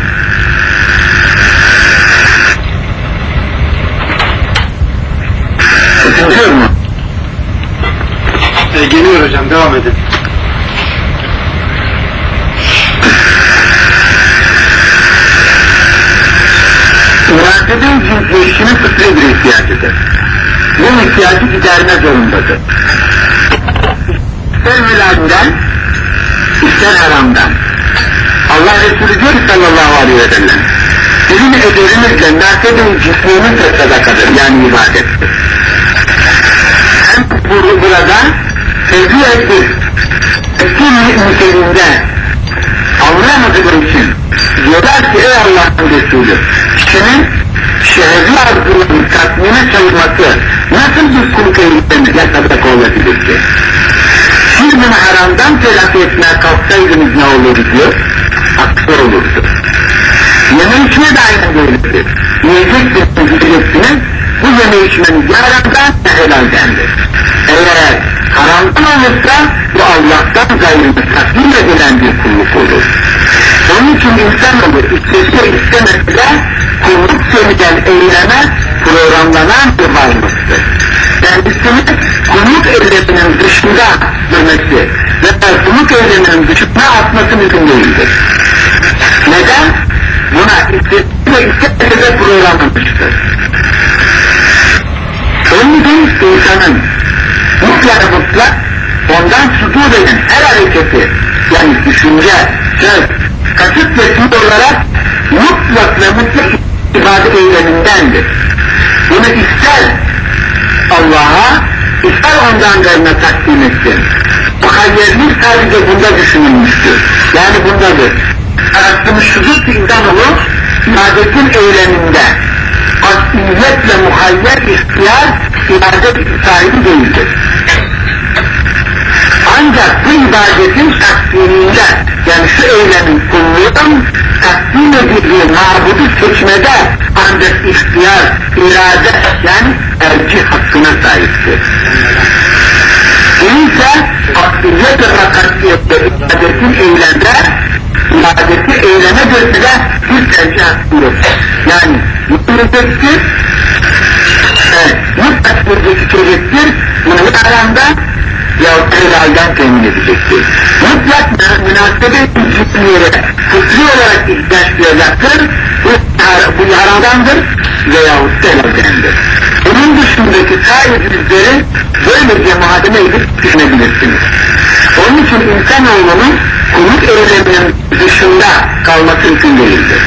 [SPEAKER 1] Sesim geliyor mu?
[SPEAKER 3] E, geliyor hocam, devam edin.
[SPEAKER 1] Üniversiteden cinsiyetçinin fıtri bir ihtiyaçıdır. Bu ihtiyacı giderme zorundadır. İster helalden, ister haramdan. Allah Resulü diyor sallallahu aleyhi ve sellem, bizim ederimizle nakledin cismimiz de sadakadır, yani ibadettir. Hem bu, burada sevgi ettir, eski niteliğinde anlayamadığı için diyorlar ki ey Allah'ın Resulü, kişinin şehirli arzuların tatmine çalışması nasıl bir kuluk eğitimine sadaka olabilir ki? Siz bunu haramdan telafi etmeye kalksaydınız ne olurdu diyor? Aksi olurdu. Yeme içme de aynı böyledir. Yiyeceksiniz, yiyeceksiniz, bu yeme içmeniz ya haramdan ya helaldendir. Eğer haramdan olursa bu Allah'tan gayrını takdim edilen bir kulluk olur. Onun için insanoğlu istese istemese de kulluk söylenen eyleme programlanan bir varlıktır. Kendisini kulluk eyleminin dışında görmesi ve kulluk eyleminin dışına atması mümkün değildir. Neden? Buna istediği ve istemese de programlamıştır. Onun için insanın mutlaka mutlak ondan sudur eden her hareketi, yani düşünce, söz, kasıt ve fiil olarak mutlak ve mutlak ibadet eylemindendir. Bunu ister Allah'a, ister ondan gayrına takdim etsin. Muhayyerlik sadece bunda düşünülmüştür. Yani bundadır. Arattığımız şudur ki insanoğlu ibadetin eyleminde asliyetle muhayyer ihtiyar ibadet sahibi değildir. Ancak bu ibadetin takdiminde, yani şu eylemin kulluğun takdim edildiği mabudu seçmede ancak ihtiyar, irade, yani tercih hakkına sahiptir. Değilse akliyet ve rakatiyette ibadetin eylemde, ibadeti eyleme göre bir tercih hakkı yok. Yani yürüyecektir, evet, mutlak bir geçecektir, bunu aranda yahut helalden temin edecektir. Mutlak münasebet için yere fıtri olarak ihtiyaç duyacaktır, bu haramdandır veyahut da helaldendir. Bunun dışındaki sair yüzleri böylece muhakeme edip düşünebilirsiniz. Onun için insanoğlunun kulluk eyleminin dışında kalması mümkün değildir.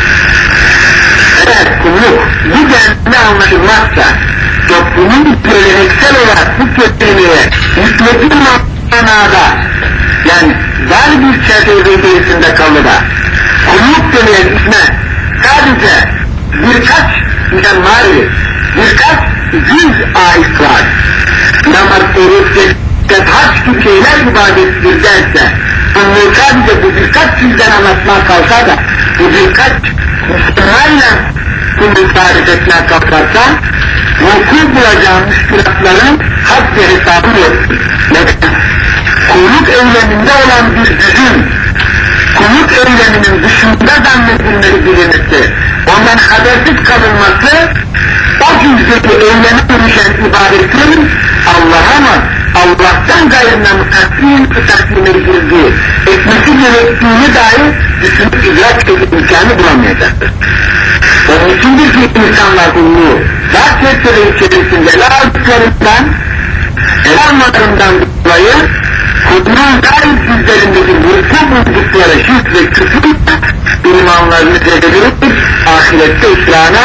[SPEAKER 1] Eğer kulluk bu denli anlaşılmazsa, toplumun geleneksel olarak bu kötülüğe hükmeti manada, yani dar bir çerçeve içerisinde kalır da, kulluk denilen isme sadece birkaç müsemmarı, birkaç yüz ait var. Namaz, oruç, zekat, hac gibi şeyler ibadettir derse, bunu sadece bu birkaç yüzden anlatmaya kalsa da, bu birkaç Müslümanla kulluğu tarif etmeye kalkarsa, vuku bulacağın müşkülatların had ve hesabı yoktur. Neden? Kulluk eyleminde olan bir düzün, kulluk eyleminin dışında zannedilmeli bilinmesi, ondan habersiz kalınması, o cüzdeki eyleme dönüşen ibadetin Allah'a mı, Allah'tan gayrına mı takdim, takdim edildiği, etmesi gerektiğini dahi düşünüp idrak edip imkanı bulamayacaktır. Onun içindir ki insanlar kulluğu, zat çerçeve içerisinde el aldıklarından, el almalarından dolayı, kulluğun gayet yüzlerindeki vuku buldukları şirk ve küfür imanlarını reddedilir, ahirette hüsrana,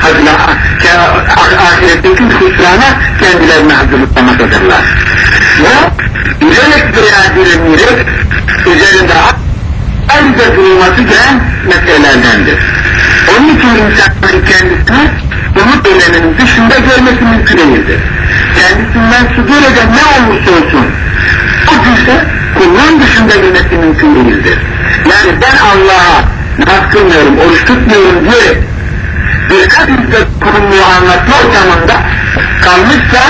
[SPEAKER 1] ahiretteki hüsrana kendilerine hazırlıklamaktadirler. Bu, bilerek veya bilinmeyerek üzerinde ayrıca durulması gereken meselelerdendir. Onun için insanların kendisini umut eyleminin dışında görmesi mümkün değildir. Kendisinden sudur eden ne olursa olsun, o cüzde kulluğun dışında görmesi mümkün değildir. Yani ben Allah'a namaz kılmıyorum, oruç tutmuyorum diye birkaç müddet kurumluğu anlatma ortamında kalmışsa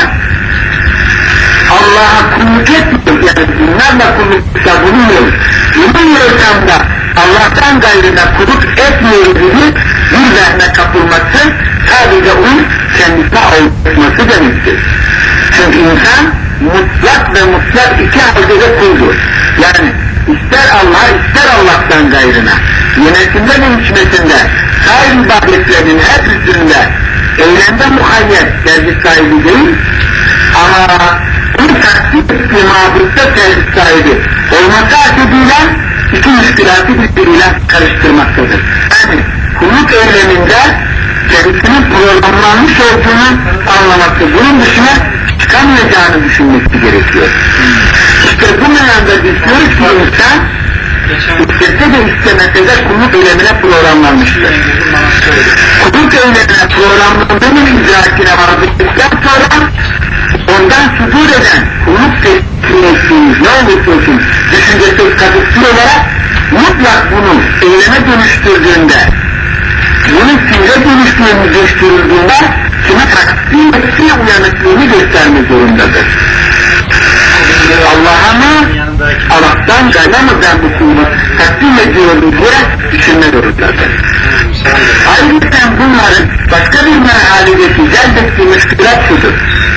[SPEAKER 1] Allah'a kulluk etmiyor, yani bunlarla kullukta bulunuyor. Bunun ortamda Allah'tan gayrına kulluk etmiyor gibi bir zahme kapılması sadece onun kendisine ayrılması demektir. Çünkü insan mutlak ve mutlak iki halde de kuldur. Yani ister Allah'a ister Allah'tan gayrına yönetimde ve hükmetinde sair ibadetlerinin her üstünde eylemde muhayyet tercih sahibi değil ama bir taksit ettiği mağdurda tercih sahibi olması hasebiyle iki müşkülatı birbiriyle karıştırmaktadır. Yani kulluk eyleminde kendisinin programlanmış olduğunu anlaması, bunun dışına çıkamayacağını düşünmesi gerekiyor. İşte bu manada biz diyoruz ki insan istese de istemese de kulluk eylemine programlanmıştır. Kulluk eylemine programlandığının idrakine vardıktan sonra ondan sudur eden kulluk teslim ettiğimiz ne olursa olsun düşüncesi katıksız olarak mutlak bunu eyleme dönüştürdüğünde bunun fiile dönüştüğünü dönüştürüldüğünde kime takdim ettiği uyanıklığını gösterme zorundadır. Allah'a mı, Allah'tan gayna mı ben bu kulu takdim ediyorum diye düşünme zorundadır. Ayrıca bunların başka bir merhalideki celbettiği müşkülat şudur.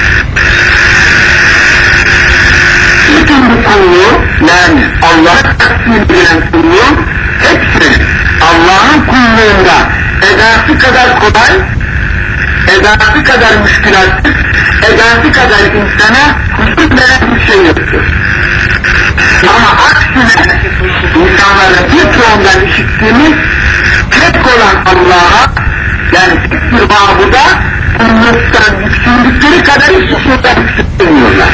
[SPEAKER 1] Bütün bu kulluğu, yani Allah'a takdim edilen kulluğu hepsi Allah'ın kulluğunda edası kadar kolay, edası kadar müşkülatsız, edası kadar insana huzur veren bir şey yoktur. Ama aksine insanların birçoğundan işittiğimiz tek olan Allah'a, yani tek bir mabuda kulluktan yüksüldükleri kadar hiçbir şeyden yükselmiyorlar.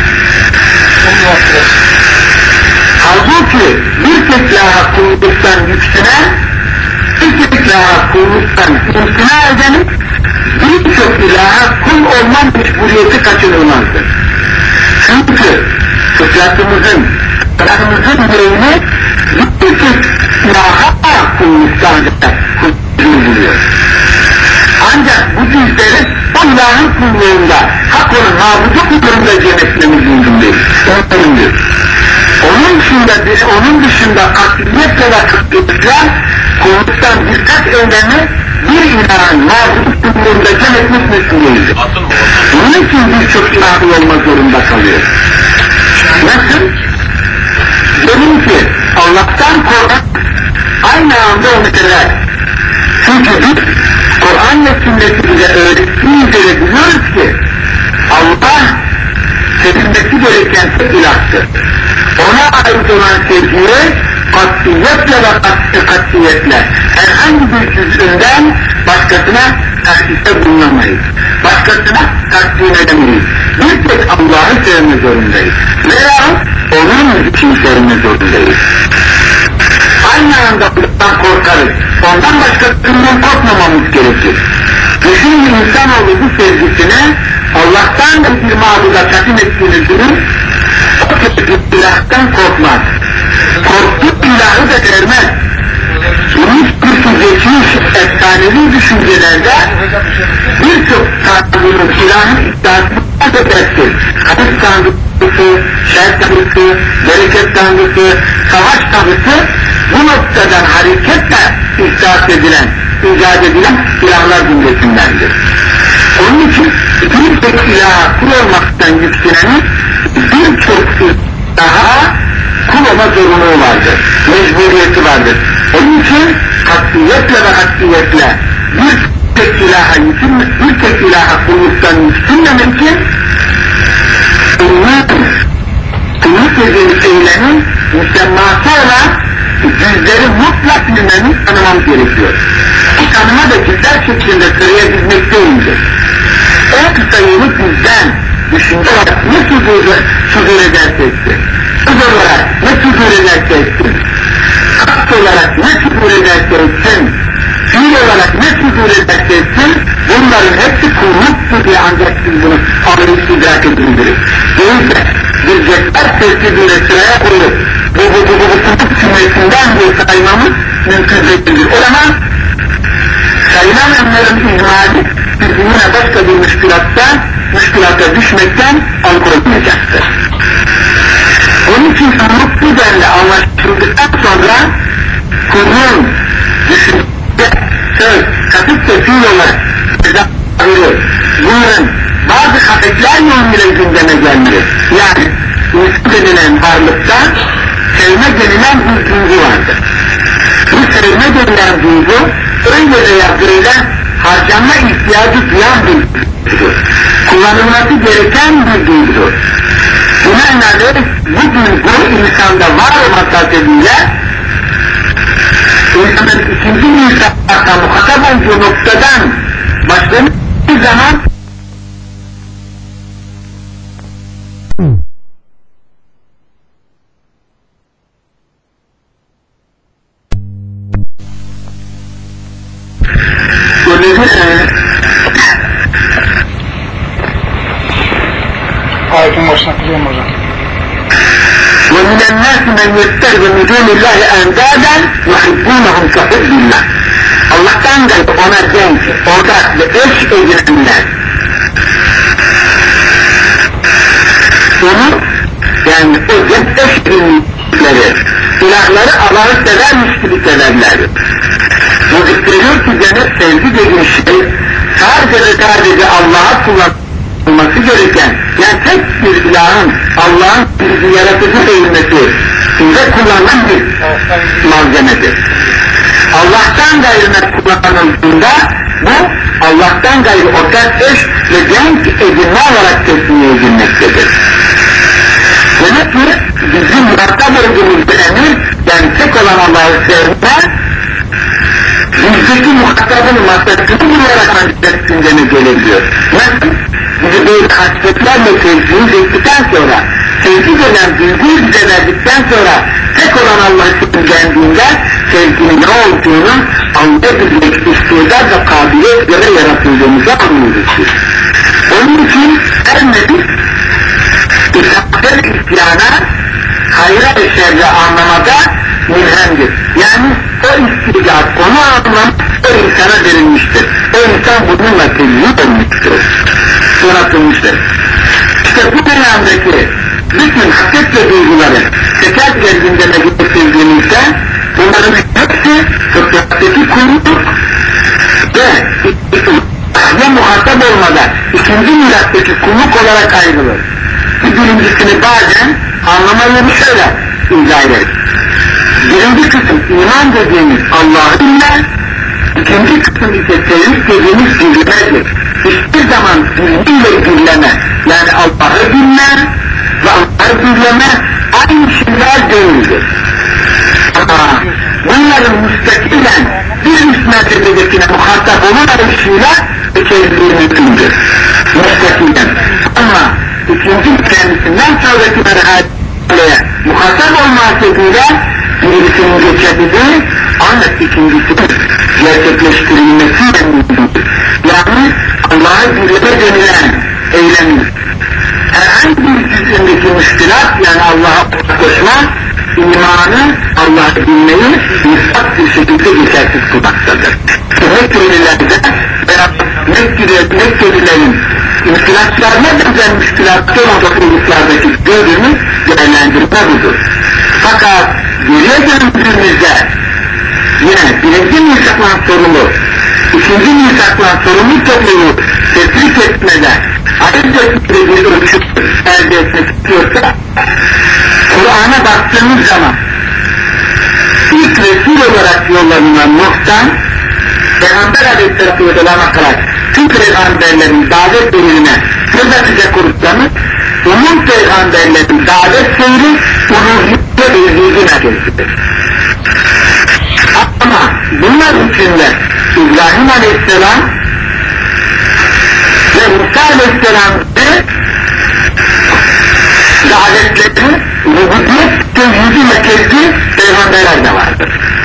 [SPEAKER 1] Halbuki bir tek laha kulluktan yükselen, bir tek laha kulluktan imtina edenin birçok ilaha kul olma mecburiyeti kaçınılmazdır. Çünkü fıtratımızın, fıtratımızın yüreğini bir tek ilaha kulluktan kurtuluyor. Ancak bu cüzleri o ilahın kulluğunda, hak olan mabudu kulluğunda cennetlememiz mümkün değil. Onun dışında, onun dışında katliyetle ve katliyetle kulluktan birkaç eylemi bir ilahın mabudu kulluğunda cennetmek mümkün değildir. Bunun için birçok ilahı olma zorunda kalıyor. Nasıl? Dedim ki Allah'tan korkmak aynı anda onu sever. Çünkü biz Kur'an ve sünneti bize öğrettiği üzere biliyoruz ki Allah sevilmesi gereken tek ilahtır. Ona ait olan sevgiyi katiyetle ve katiyetle herhangi bir cüzünden başkasına takdiste bulunamayız. Başkasına takdim edemeyiz. Bir tek Allah'ı sevme zorundayız. Veya onun için sevme zorundayız. Aynı anda bundan korkarız. Ondan başkasından korkmamamız gerekir. Bütün insanoğlu bu sevgisine Allah'tan da bir mağduda takdim ettiğini düşünün, o tür ilahtan korkmaz. Korktuğu ilahı da vermez. Bunun bir geçmiş efsanevi düşüncelerde birçok tanrının ilahın iddiasını da dersin. Hadis tanrısı, şer tanrısı, bereket tanrısı, savaş tanrısı bu noktadan hareketle ihdas edilen, icat edilen ilahlar cümlesindendir. Onun için bir tek ilaha kul olmaktan yüksenenin birçok ilaha kul olma zorunluluğu vardır, mecburiyeti vardır. Onun için katiyetle ve katiyetle bir tek ilaha yükselmek, bir tek ilaha kulluktan yükselmemek için kulluk, kulluk dediğimiz eylemin müsemması olan yüzleri mutlak bilmemiz, tanımamız gerekiyor. Bu tanıma da güzel şeklinde söyleyebilmek değildir. En kısa yolu bizden, düşünce olarak ne sudur, sudur ederse etsin, söz olarak ne sudur ederse etsin, kast olarak ne sudur ederse etsin, fiil olarak ne sudur ederse etsin, bunların hepsi kulluktur diye ancak siz bunu anlayıp idrak edildirir. Değilse, bir cetler sesli bir sıraya koyup, bu bu bu bu bu kulluk cümlesinden diye saymamız mümkün değildir. O zaman, sayılan onların ihmali, bizi yine başka bir müşkülatta, müşkülata düşmekten alıkoymayacaktır. Onun için kulluk bu denli anlaşıldıktan sonra, kulluğun, düşünce, söz, kasıt ve fiil olarak tezahürü, bunların bazı kafetler yönüyle gündeme gelmeli. Yani, insan denilen varlıkta, sevme denilen bir duygu vardır. Bu sevme denilen duygu, öyle veya böyle harcanma ihtiyacı duyan bir duygudur. Kullanılması gereken bir duygudur. Binaenaleyh bu duygu insanda var olması hasebiyle insanın ikinci insanlardan muhatap olduğu noktadan başladığı zaman
[SPEAKER 3] Ayetin başına kılıyorum hocam.
[SPEAKER 1] وَمِنَ النَّاسِ مَنْ يَتَّخِذُ مِنْ دُونِ اللّٰهِ أَنْدَادًا يُحِبُّونَهُمْ كَحُبِّ اللّٰهِ. Allah'tan da ona denk, ortak ve eş edinenler. Onu, yani o denk eş edinenleri, ilahları Allah'ı severmiş gibi severler. Bu gösteriyor ki cennet sevgi dediği şey, sadece ve sadece Allah'a kullanılması gereken, yani tek bir ilahın, Allah'ın bizi yaratıcı değilmesi, size kullanılan bir malzemedir. Allah'tan gayrına kullanıldığında, bu Allah'tan gayrı ortak eş ve denk edinme olarak teslim edilmektedir. Demek ki bizim muhatap olduğumuz bir emir, yani tek olan Allah'ı sevme, bizdeki muhatabın maddesini bularak ancak gündeme gelebiliyor. Nasıl? Bizi böyle hasretlerle sevdiğimiz ettikten sonra, sevgi denen duyguyu bize verdikten sonra, tek olan Allah'ı sevgilendiğinde, sevginin ne olduğunu anlayabilmek istiyorlar ve kabiliyet göre yaratıldığımızı anlıyoruz. Onun için her nebi, İsa'dan isyana, hayra ve şerri anlamada mülhemdir. Yani o istidat, onu anlamak o insana verilmiştir. O insan bununla tevhid olmuştur. Donatılmıştır. İşte bu dönemdeki bütün hasret ve duyguları teker gündeme getirdiğimizde bunların hepsi fıtrattaki kulluk ve ve muhatap olmadan ikinci mirattaki kulluk olarak ayrılır. Birincisini bazen anlamalarını şöyle izah ederiz. Birinci kısım iman dediğimiz Allah'ı dinler, ikinci kısım ise tevhid dediğimiz bilgilerdir. Hiçbir zaman bilgiyle dinleme, yani Allah'ı dinler ve Allah'ı dinleme aynı şeyler değildir. Ama bunların müstakilen bir üst mertebedekine muhatap olunmayışıyla içeriliği mümkündür. Müstakilen. Ama ikinci kendisinden sonraki merhaleye muhatap olma hasebiyle birisinin geçebildiği ancak ikincisinin gerçekleştirilmesiyle mümkündür. Yani Allah'ı birleme denilen eylemdir. Herhangi bir cüzündeki müşkilat, yani Allah'a koşma, imanı, Allah'ı bilmeyi mutlak bir şekilde geçersiz kılmaktadır. Mekkeliler'de veya Mekkelilerin müşkilatlarına benzer müşkilatlar olduğu uluslardaki gördüğümüz değerlendirme budur. Fakat geriye döndüğümüzde yine birinci misaklan sorumlu, ikinci misaklan sorumlu toplumu tespit etmeden ayrıca bir ölçü elde etmek istiyorsa Kur'an'a baktığımız zaman ilk Resul olarak yollanılan Nuh'tan Peygamber Aleyhisselatü Vesselam'a kadar tüm peygamberlerin davet bölümüne söz atacak olursanız umum peygamberlerin davet seyri uluhiyye ve ilgine geçtir. Ama bunlar içinde İbrahim Aleyhisselam ve Musa Aleyhisselam de davetleri rububiyet tevhidi merkezli peygamberler de vardır.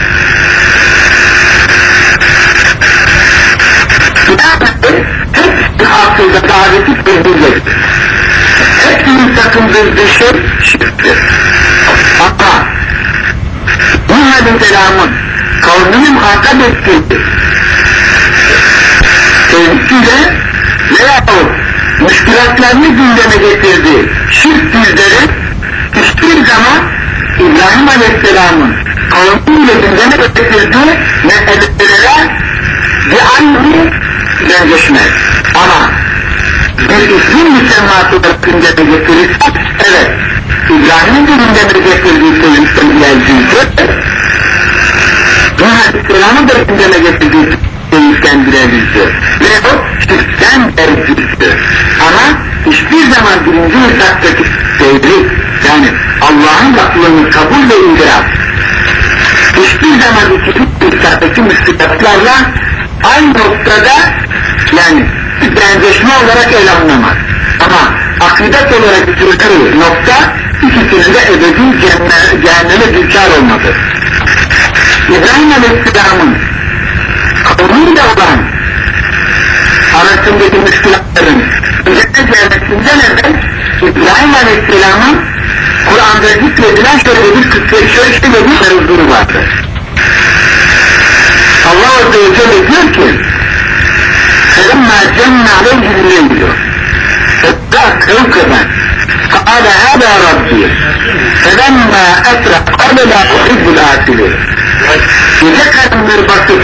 [SPEAKER 1] Yani hep hasılda daveti tevhiddir. Hepsinin sakındırdığı şey şirktir. Ama Nuh Aleyhisselam'ın kavminin muhatap ettiği tevhidle veyahut müşkilatlarını gündeme getirdiği şirk yüzleri hiçbir zaman İbrahim Aleyhisselam'ın kavmiyle gündeme getirdiği meselelere bir aynı benzeşmez. Ama bir İslam müsemması da gündeme getirirsek, evet, İbrahim'in gündeme getirdiği tevhidden geldiğinde, Nuh Aleyhisselam'ın da gündeme getirdiği tevhidden birebirdir. Ve o şirkten erkektir. Ama hiçbir zaman birinci mülkattaki tevhid, yani Allah'ın laflarını kabul ve indirat, hiçbir zaman ikinci mülkattaki müslümanlarla aynı noktada, yani bir benzeşme olarak ele alınamaz. Ama akidet olarak götürdüğü nokta ikisinin de ebedi cehenneme düçar olmadır. İbrahim Aleyhisselam'ın kavmiyle olan arasındaki müşkilatların üzerine gelmesinden evvel İbrahim Aleyhisselam'ın Kur'an'da zikredilen şöyle bir kıssa, şöyle bir sarıldığını vardır. Allah Azze ve Celle diyor ki فَلَمَّا جَنَّ عَلَيْهِ اللَّيْلُ فَاتَّقَ كَوْكَبًا قَالَ هَذَا رَبِّي فَلَمَّا أَسْرَقَ قَالَ لَا أُحِبُّ الْآفِلِينَ. Gece kadınları basıp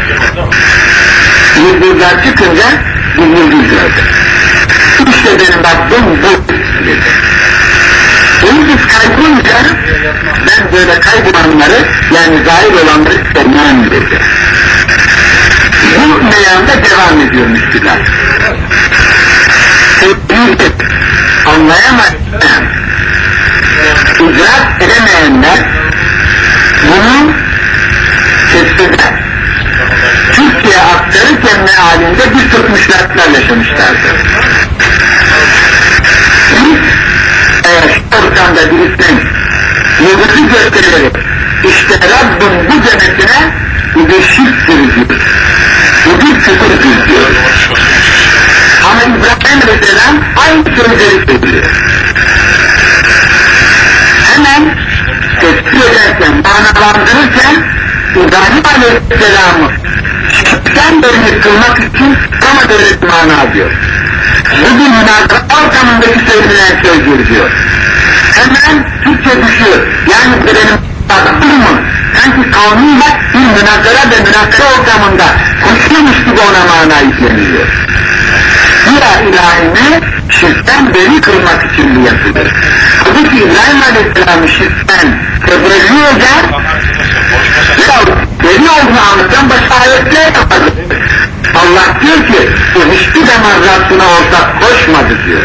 [SPEAKER 1] yıldızlar çıkınca bir yıldız gördü. İşte benim Rabbim bu dedi. Yıldız kaybolunca ben böyle kaybolanları, yani zahir olanları sevmem dedi. Bu meyanda devam ediyor Müslüman. Sevdiği anlayamayan, idrak edemeyenler bunu kesinlikle Türkiye'ye aktarırken mealinde bir tutmuşlarla yaşamışlardır. Biz eğer şu ortamda birisinin yıldızı göstererek işte Rabbim bu cennetine bu bir şirktir diyor. Bu bir küfürdür diyor. Ama İbrahim Aleyhisselam aynı sözleri söylüyor. Hemen tespit ederken, manalandırırken İbrahim Aleyhisselam'ı şirkten beri kılmak için ama devlet mana diyor. Bu bir münazara ortamındaki söylenen sözdür diyor. Hemen Türkçe düşüyor. Yani benim adamım sanki kavmiyle bir münazara ve münazara ortamında konuşuyormuş gibi ona mana yükleniyor. Zira ilahini şirkten beri kılmak için bu yapılır. Halbuki İbrahim Aleyhisselam'ı şirkten tebrikliyorlar ve beri olduğunu anlatan başka ayetler yapar. Allah diyor ki bu hiçbir zaman Rabbine ortak koşmadı diyor.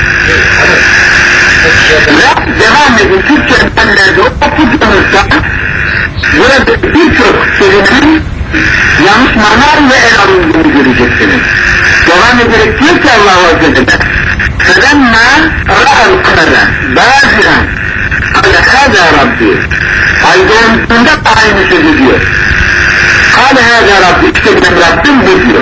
[SPEAKER 1] Ve devam edin Türkçe meallerde okuduğunuzda burada birçok kelimenin yanlış mana ve el alındığını göreceksiniz. Devam ederek diyor ki Allah-u Azze'de فَلَمَّا رَأَ الْقَمَرَ بَازِرًا قَالَ هَذَا رَبِّي ay doğrultusunda aynı sözü diyor. قَالَ هَذَا رَبِّي işte benim Rabbim bu diyor.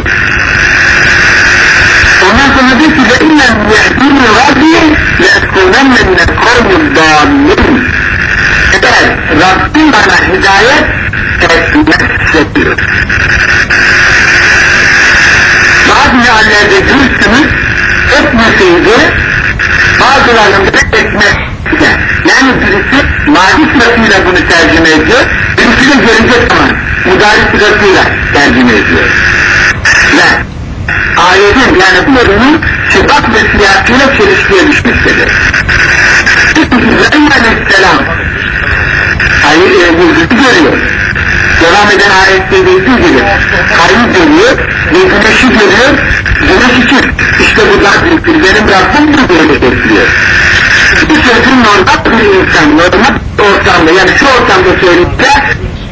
[SPEAKER 1] Ondan sonra diyor ki وَاِنَّمْ يَهْدِينِ رَبِّي لَاَكُونَنَّ مِنَ الْقَوْمِ الضَّالِّينَ eğer Rabbim bana hidayet etmezse diyor. Bazı meallerde görürsünüz etmeseydi bazılarında etmezse. Yani birisi madi sırasıyla bunu tercüme ediyor, birisi de gelecek zaman mudari sırasıyla tercüme ediyor. Ve ayetin yani bu ürünün sıfat ve siyasıyla çelişkiye düşmektedir. İbrahim Aleyhisselam ayı yıldızı görüyor. Devam eden ayette dediği gibi kayı görüyor ve güneşi görüyor. Güneş için işte bu da büyüktür. Benim Rabbim de böyle bekliyor. Bu sözün normal bir insan, normal ortamda yani şu ortamda söyleyince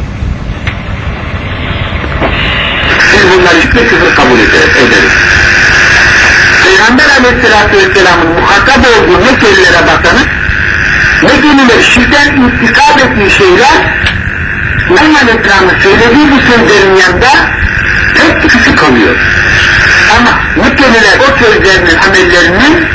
[SPEAKER 1] karışık ve küfür kabul ederiz. Peygamber Aleyhisselatü Vesselam'ın muhatap olduğu Mekkelilere bakanız, Mekkeliler şirkten intikam ettiği şeyler, İbrahim Aleyhisselam'ın söylediği bu sözlerin yanında pek küçük kalıyor. Ama Mekkeliler o sözlerinin amellerinin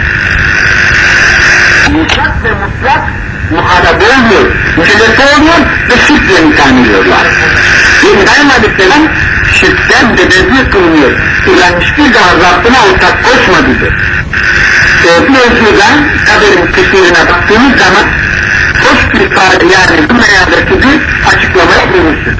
[SPEAKER 1] mutlak ve mutlak muhatap olmuyor, mükellef oluyor ve şirkle imtihan ediyorlar. Ve İbrahim Aleyhisselam şirkten de bezir kılınıyor. İlan hiçbir daha Rabbine ortak koşmadıdır. E, bu mevzudan kaderin tefsirine baktığımız zaman hoş bir ifade, yani bu meyadaki bir açıklamaya bulunsun.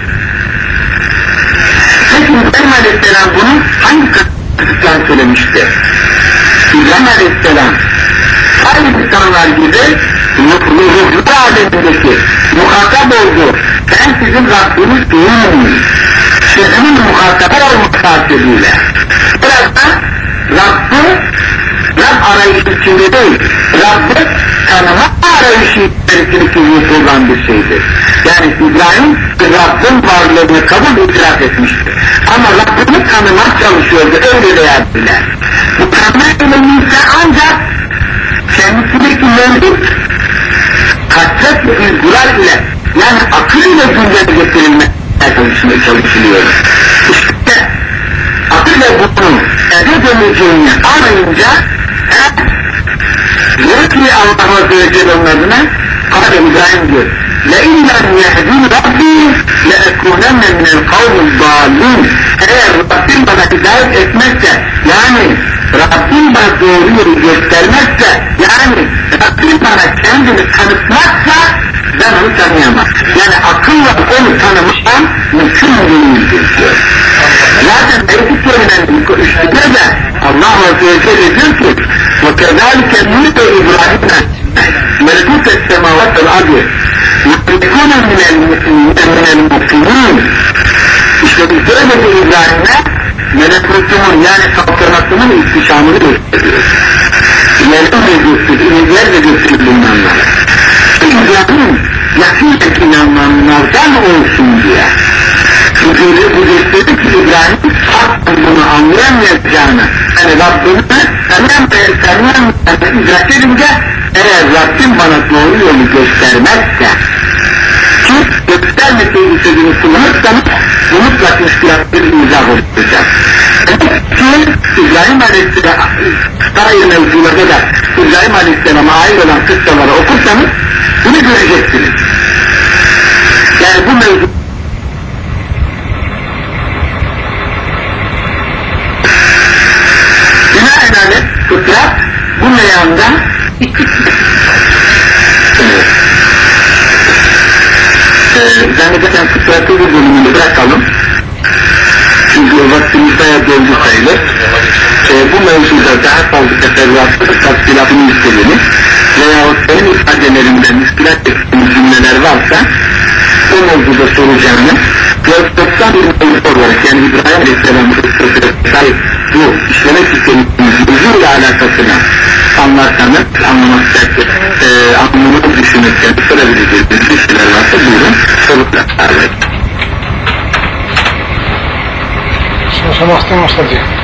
[SPEAKER 1] Peki İbrahim Aleyhisselam bunu hangi kısıttan söylemişti? İbrahim Aleyhisselam aynı insanlar gibi ruhlu alemindeki muhatap oldu. Ben sizin Rabbiniz değilim. Sizin muhatap olmak hasebiyle. Burada Rabb'ı Rabb arayışı içinde değil, Rabb'ı tanıma arayışı içerisinde olan bir şeydir. Yani İbrahim Rabb'ın varlığını kabul itiraf etmiştir. Ama Rabb'ını tanımak çalışıyordu, öyle veya bile. Bu tanıma elemiyse ancak kendisindeki mevcut kasret ve duygular ile, yani akıl ile gündeme getirilmeye çalışılıyor. İşte akıl ile bunun elde döneceğini anlayınca diyor ki Allah Azze ve Celle'nin adına Kâle İbrahim diyor لَاِنْ لَمْ يَهْدِينَ رَبِّي لَاَكُونَنَّ مِنَ الْقَوْمِ الضَّالِينَ. Eğer Rabbim bana hidayet etmezse, yani Rabbim bana doğru yolu göstermezse, yani Rabbim bana kendini tanıtmazsa ben onu tanıyamam. Yani akılla onu tanımışsam mümkün değildir diyor. Zaten belki söylenen üstüne de Allah Azze ve Celle diyor ki وَكَذَٰلِكَ نُوتَ إِبْرَاهِمَ مَلْكُوتَ السَّمَاوَاتِ وَالْأَرْضِ وَيَكُونَ مِنَ الْمُؤْمِنِينَ. İşte biz böyle bir İbrahim'e melekutumun, yani saltanatının ihtişamını gösteriyoruz. İlerden de gösteriyor, ileride de gösteriyor bunlarla. İbrahim yakinen inananlardan olsun diye. Çünkü bu gösterdi ki İbrahim hakkın bunu anlayamayacağını, yani Rabbini tanıyamayacağını idrak edince, eğer Rabbim bana doğru yolu göstermezse, ki göstermediği istediğini kullanırsanız, bu mutlak müşkilatlı bir izah olacak. Ki İbrahim Aleyhisselam, dair mevzularda da İbrahim Aleyhisselam'a ait olan kıssaları okursanız, bunu göreceksiniz. Yani bu mevzu binaenaleyh fıtrat bu meyanda ee, zannedersem fıtratı bir bölümünü bırakalım. Çünkü o vaktimiz bayağı doldu sayılır. Ee, bu mevzuda daha fazla teferruatlı tafsilatını istediğiniz veyahut benim ifadelerimden müskilat ettiğiniz cümleler varsa o mevzuda soracağını doksan bir mevzu olarak, yani İbrahim Aleyhisselam'ın sahip bu işlemek istediğiniz mevzuyla alakasına anlarsanız, anlamak isterseniz, e, anlamak düşünürseniz sorabileceğiniz bir şeyler varsa buyurun soruklar.
[SPEAKER 3] Слушай, нас не